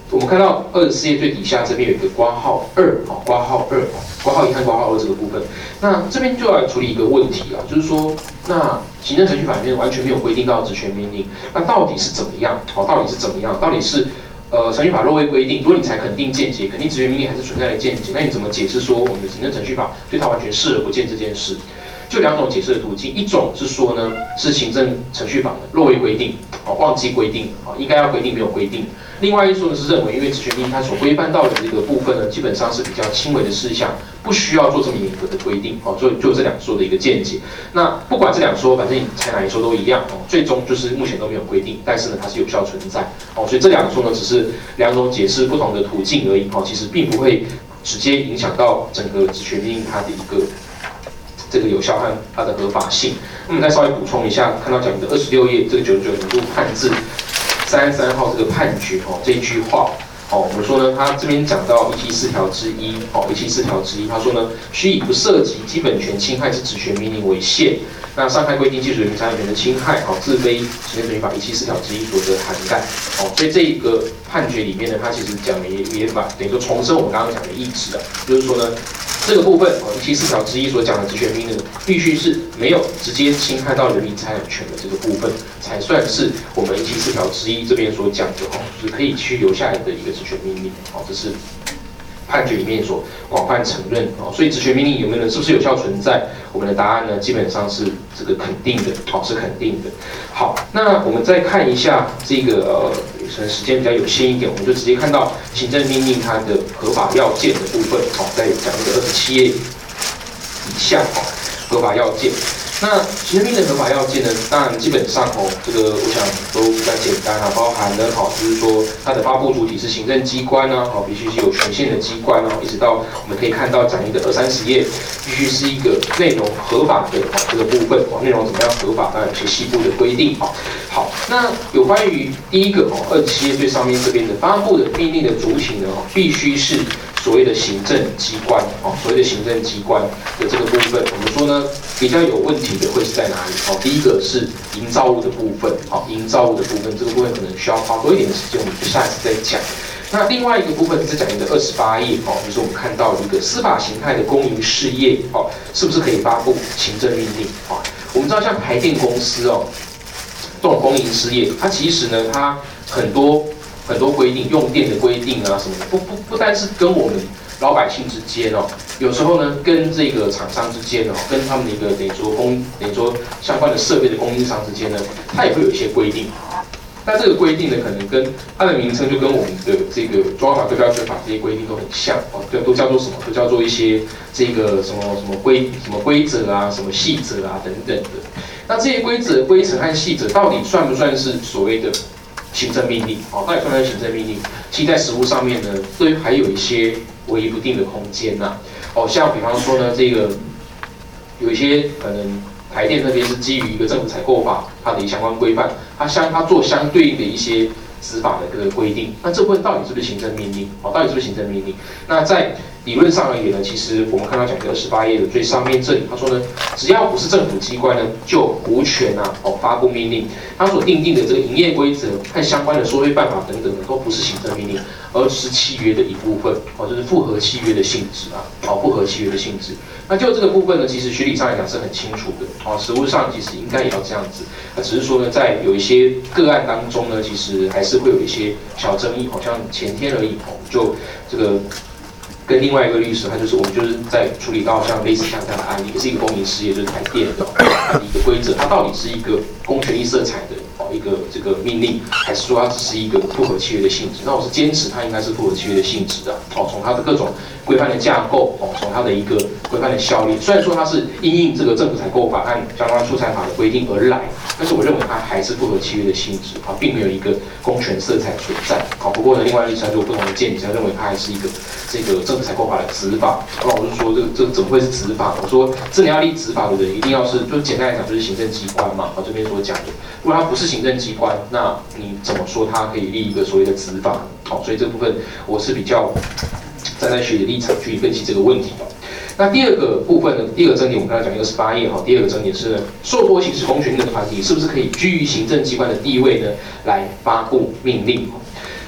我们看到二十四页最底下这边有一个括号二，好，括号二，括号一和括号二这个部分，那这边就要来处理一个问题啊，就是说，那行政程序法里面完全没有规定到职权命令，那到底是怎么样？好，到底是怎么样？到底是呃程序法若未规定，如果你才肯定见解，肯定职权命令还是存在的见解，那你怎么解释说我们的行政程序法对它完全视而不见这件事？就两种解释的途径，一种是说呢，是行政程序法的若未规定，哦，忘记规定，哦，应该要规定没有规定；另外一说呢是认为，因为职权命令它所规范到的这个部分呢，基本上是比较轻微的事项，不需要做这么严格的规定，哦，所以就有这两说的一个见解。那不管这两说，反正你采哪一说都一样，哦，最终就是目前都没有规定，但是呢它是有效存在，哦，所以这两说呢只是两种解释不同的途径而已，哦，其实并不会直接影响到整个职权命令它的一个。这个有效和它的合法性，那么再稍微补充一下，看到讲的二十六页这个九十九年度判字三十三号这个判决哦，这一句话哦，我们说呢，他这边讲到一七四条之一哦，一七四条之一，他说呢，须以不涉及基本权侵害之职权命令为限，那上开规定技术人民财产权的侵害，哦，自非行政程序法一七四条之一所得涵盖，哦，所以这一个判决里面呢，它其实讲的也也把等于说重申我们刚刚讲的意旨啊，就是说呢。这个部分哦，一七四条之一所讲的职权命令，必须是没有直接侵害到人民财产权的这个部分，才算是我们一七四条之一这边所讲的哦，就是可以去留下来的一个职权命令哦，这是判决里面所广泛承认哦。所以职权命令有没有是不是有效存在？我们的答案呢，基本上是这个肯定的，好，是肯定的。好，那我们再看一下这个呃。可能时间比较有限一点，我们就直接看到行政命令它的合法要件的部分，好，在讲一个二十七页以下，哦，合法要件。那行政命令的合法要件呢，当然基本上哦，这个我想都比较简单啊，包含了好，就是说它的发布主体是行政机关啊，好，必须是有权限的机关啊，一直到我们可以看到讲义的二三十页，必须是一个内容合法的哦这个部分，哦，内容怎么样合法，当然有些细部的规定，好，好，那有关于第一个哦二十七页最上面这边的发布的命令的主体呢，必须是所谓的行政机关，哦，所谓的行政机关的这个部分，我们说呢比较有问题的会是在哪里？哦，第一个是营造物的部分，好，营造物的部分，这个部分可能需要花多一点的时间，我们就下一次再讲。那另外一个部分是讲你的二十八页，哦，就是我们看到一个司法形态的公营事业，哦，是不是可以发布行政命令？哦，我们知道像台电公司哦，这种公营事业，它其实呢，它很多很多规定，用电的规定啊什么的，不不不单是跟我们老百姓之间哦，有时候呢，跟这个厂商之间哦，跟他们的一个等于说供等于说相关的设备的供应商之间呢，它也会有一些规定。那这个规定呢，可能跟它的名称就跟我们的这个《中华法对标准法》这些规定都很像哦，都都叫做什么？都叫做一些这个什么什么规什么规则啊，什么细则啊等等的。那这些规则、规程和细则到底算不算是所谓的行政命令？哦，到底算不算行政命令？其实在实务上面呢，都还有一些唯一不定的空间呐。哦，像比方说呢，这个有一些可能台电那边是基于一个政府采购法它的相关规范，它相它做相对应的一些执法的这个规定。那这部分到底是不是行政命令？哦，到底是不是行政命令？那在理论上而言呢，其实我们看到讲的二十八页的最上面这里，他说呢，只要不是政府机关呢，就无权啊哦发布命令。它所定定的这个营业规则和相关的收费办法等等的，都不是行政命令，而是契约的一部分哦，就是复合契约的性质啊，哦，复合契约的性质。那就这个部分呢，其实学理上来讲是很清楚的哦，实务上其实应该也要这样子。那只是说呢，在有一些个案当中呢，其实还是会有一些小争议，好像前天而已哦，就这个。跟另外一个律师，他就是我们就是在处理到像类似像这样的案例，也是一个公营事业，就是台电的它的一个规则，它到底是一个公权力色彩的哦一个这个命令，还是说它只是一个复合契约的性质？那我是坚持它应该是复合契约的性质的哦，从它的各种规范的架构哦，从它的一个规范的效力，虽然说它是因应这个政府采购法和相关出产法的规定而来，但是我认为它还是复合契约的性质啊，并没有一个公权色彩存在。好，不过呢，另外律师就有不同的见解，他认为它还是一个这个政府采购法的执法。那我就说这个这个怎么会是执法？我说真的要立执法的人，一定要是就简单来讲就是行政机关嘛。好，这边所讲的，如果它不是行政机关，那你怎么说它可以立一个所谓的执法？好，所以这部分我是比较站在学理立场去分析这个问题的。那第二个部分呢，第二个争点我们刚才讲二十八页哈，第二个争点是呢，受托行使公权力的团体是不是可以居于行政机关的地位呢，来发布命令？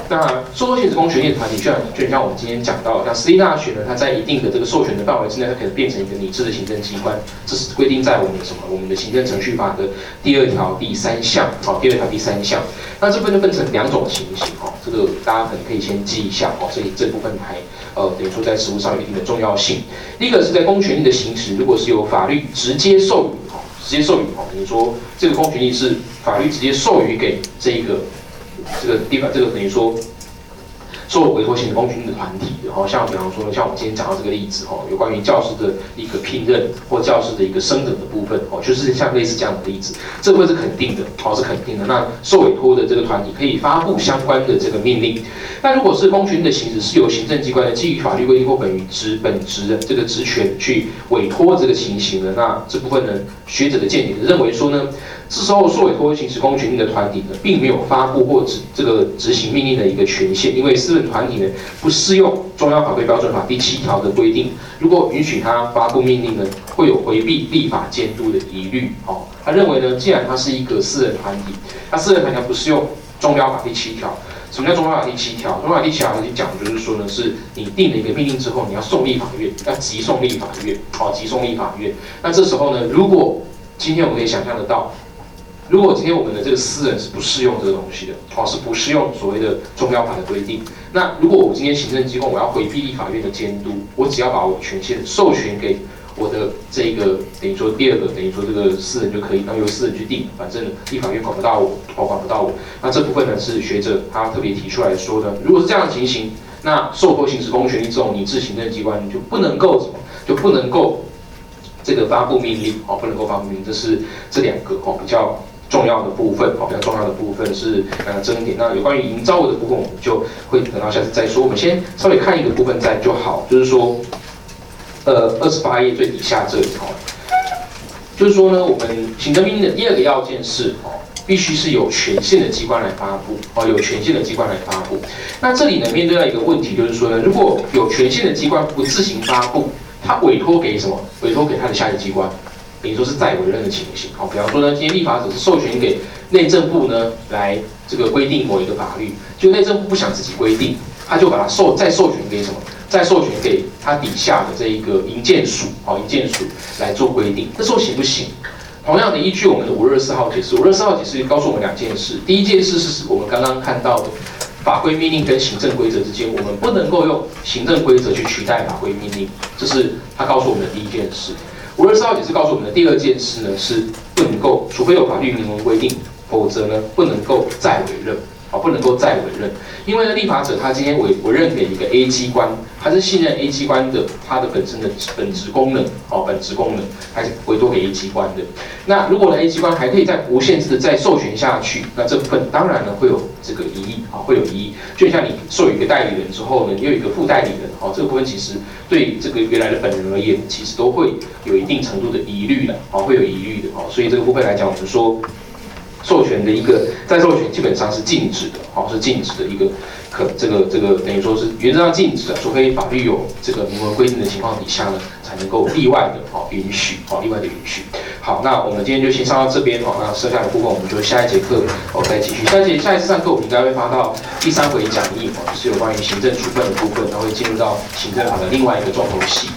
那受托行使公权力的团体，就像就像我们今天讲到，像私立大学呢，它在一定的这个授权的范围之内，它可能变成一个拟制的行政机关，这是规定在我们的什么？我们的行政程序法的第二条第三项，好，第二条第三项。那这部分就分成两种情形，哦，这个大家可能可以先记一下，哦，所以这部分还呃等于说在实务上有一定的重要性。第一个是在公权力的行使，如果是由法律直接授予，哦，直接授予，哦，等于说这个公权力是法律直接授予给这一个。这个地方，这个等于说受委托型的公权力的团体，然后像比方说，像我们今天讲到这个例子哦，有关于教师的一个聘任或教师的一个升等的部分哦，就是像类似这样的例子，这部分是肯定的，哦是肯定的。那受委托的这个团体可以发布相关的这个命令。那如果是公权力的行使是由行政机关的基于法律规定或本于职本职的这个职权去委托这个情形呢，那这部分呢，学者的见解认为说呢。这时候受委托行使公权力的团体呢，并没有发布或执这个执行命令的一个权限，因为私人团体呢不适用中央法规标准法第七条的规定。如果允许他发布命令呢，会有回避立法监督的疑虑。哦，他认为呢，既然他是一个私人团体，他私人团体不适用中央法第七条。什么叫中央法第七条？中央法第七条它讲的就是说呢，是你定了一个命令之后，你要送立法院，要急送立法院，好，急送立法院。那这时候呢，如果今天我们可以想象得到。如果今天我们的这个私人是不适用这个东西的，哦，是不适用所谓的中央法的规定。那如果我今天行政机构我要回避立法院的监督，我只要把我的权限授权给我的这个等于说第二个等于说这个私人就可以，那由私人去定，反正立法院管不到我，哦管不到我。那这部分呢是学者他特别提出来说的，如果是这样的情形，那受托行使公权力这种拟制行政机关就不能够什么，就不能够这个发布命令，哦，不能够发布命令，这是这两个哦比较。重要的部分，哦，比较重要的部分是呃争点。那有关于营造物的部分，我们就会等到下次再说。我们先稍微看一个部分再就好，就是说，呃，二十八页最底下这里，哦，就是说呢，我们行政命令的第二个要件是，哦，必须是有权限的机关来发布，哦，有权限的机关来发布。那这里呢，面对到一个问题，就是说呢，如果有权限的机关不自行发布，他委托给什么？委托给他的下级机关。等于说是再委任的情形，好，比方说呢，今天立法者是授权给内政部呢来这个规定某一个法律，就内政部不想自己规定，他就把它授再授权给什么？再授权给他底下的这一个营建署，好，营建署来做规定，这时候行不行？同样的，依据我们的五二四号解释，五二四号解释告诉我们两件事，第一件事是我们刚刚看到的。法规命令跟行政规则之间，我们不能够用行政规则去取代法规命令，这是他告诉我们的第一件事。五二四号解释告诉我们的第二件事呢，是不能够，除非有法律明文规定，否则呢不能够再委任，啊，不能够再委任。因为呢，立法者他今天委委任给一个 A 机关，他是信任 A 机关的它的本身的本质功能，哦，本质功能还是委托给 A 机关的。那如果呢 A 机关还可以再无限制的再授权下去，那这部分当然呢会有这个疑义，啊，会有疑义。就像你授予一个代理人之后呢，你有一个副代理人，哦，这个部分其实对这个原来的本人而言，其实都会有一定程度的疑虑的，哦，会有疑虑的，哦，所以这个部分来讲，我们说。授权的一个再授权基本上是禁止的，好，是禁止的一个可这个这个等于说是原则上禁止的，除非法律有这个明文规定的情况底下呢，才能够例外的好允许，好例外的允许。好，那我们今天就先上到这边，好，那剩下的部分我们就下一节课哦再继续。下一节下一次上课我们应该会发到第三回讲义，哦，就是有关于行政处分的部分，它会进入到行政法的另外一个重头戏。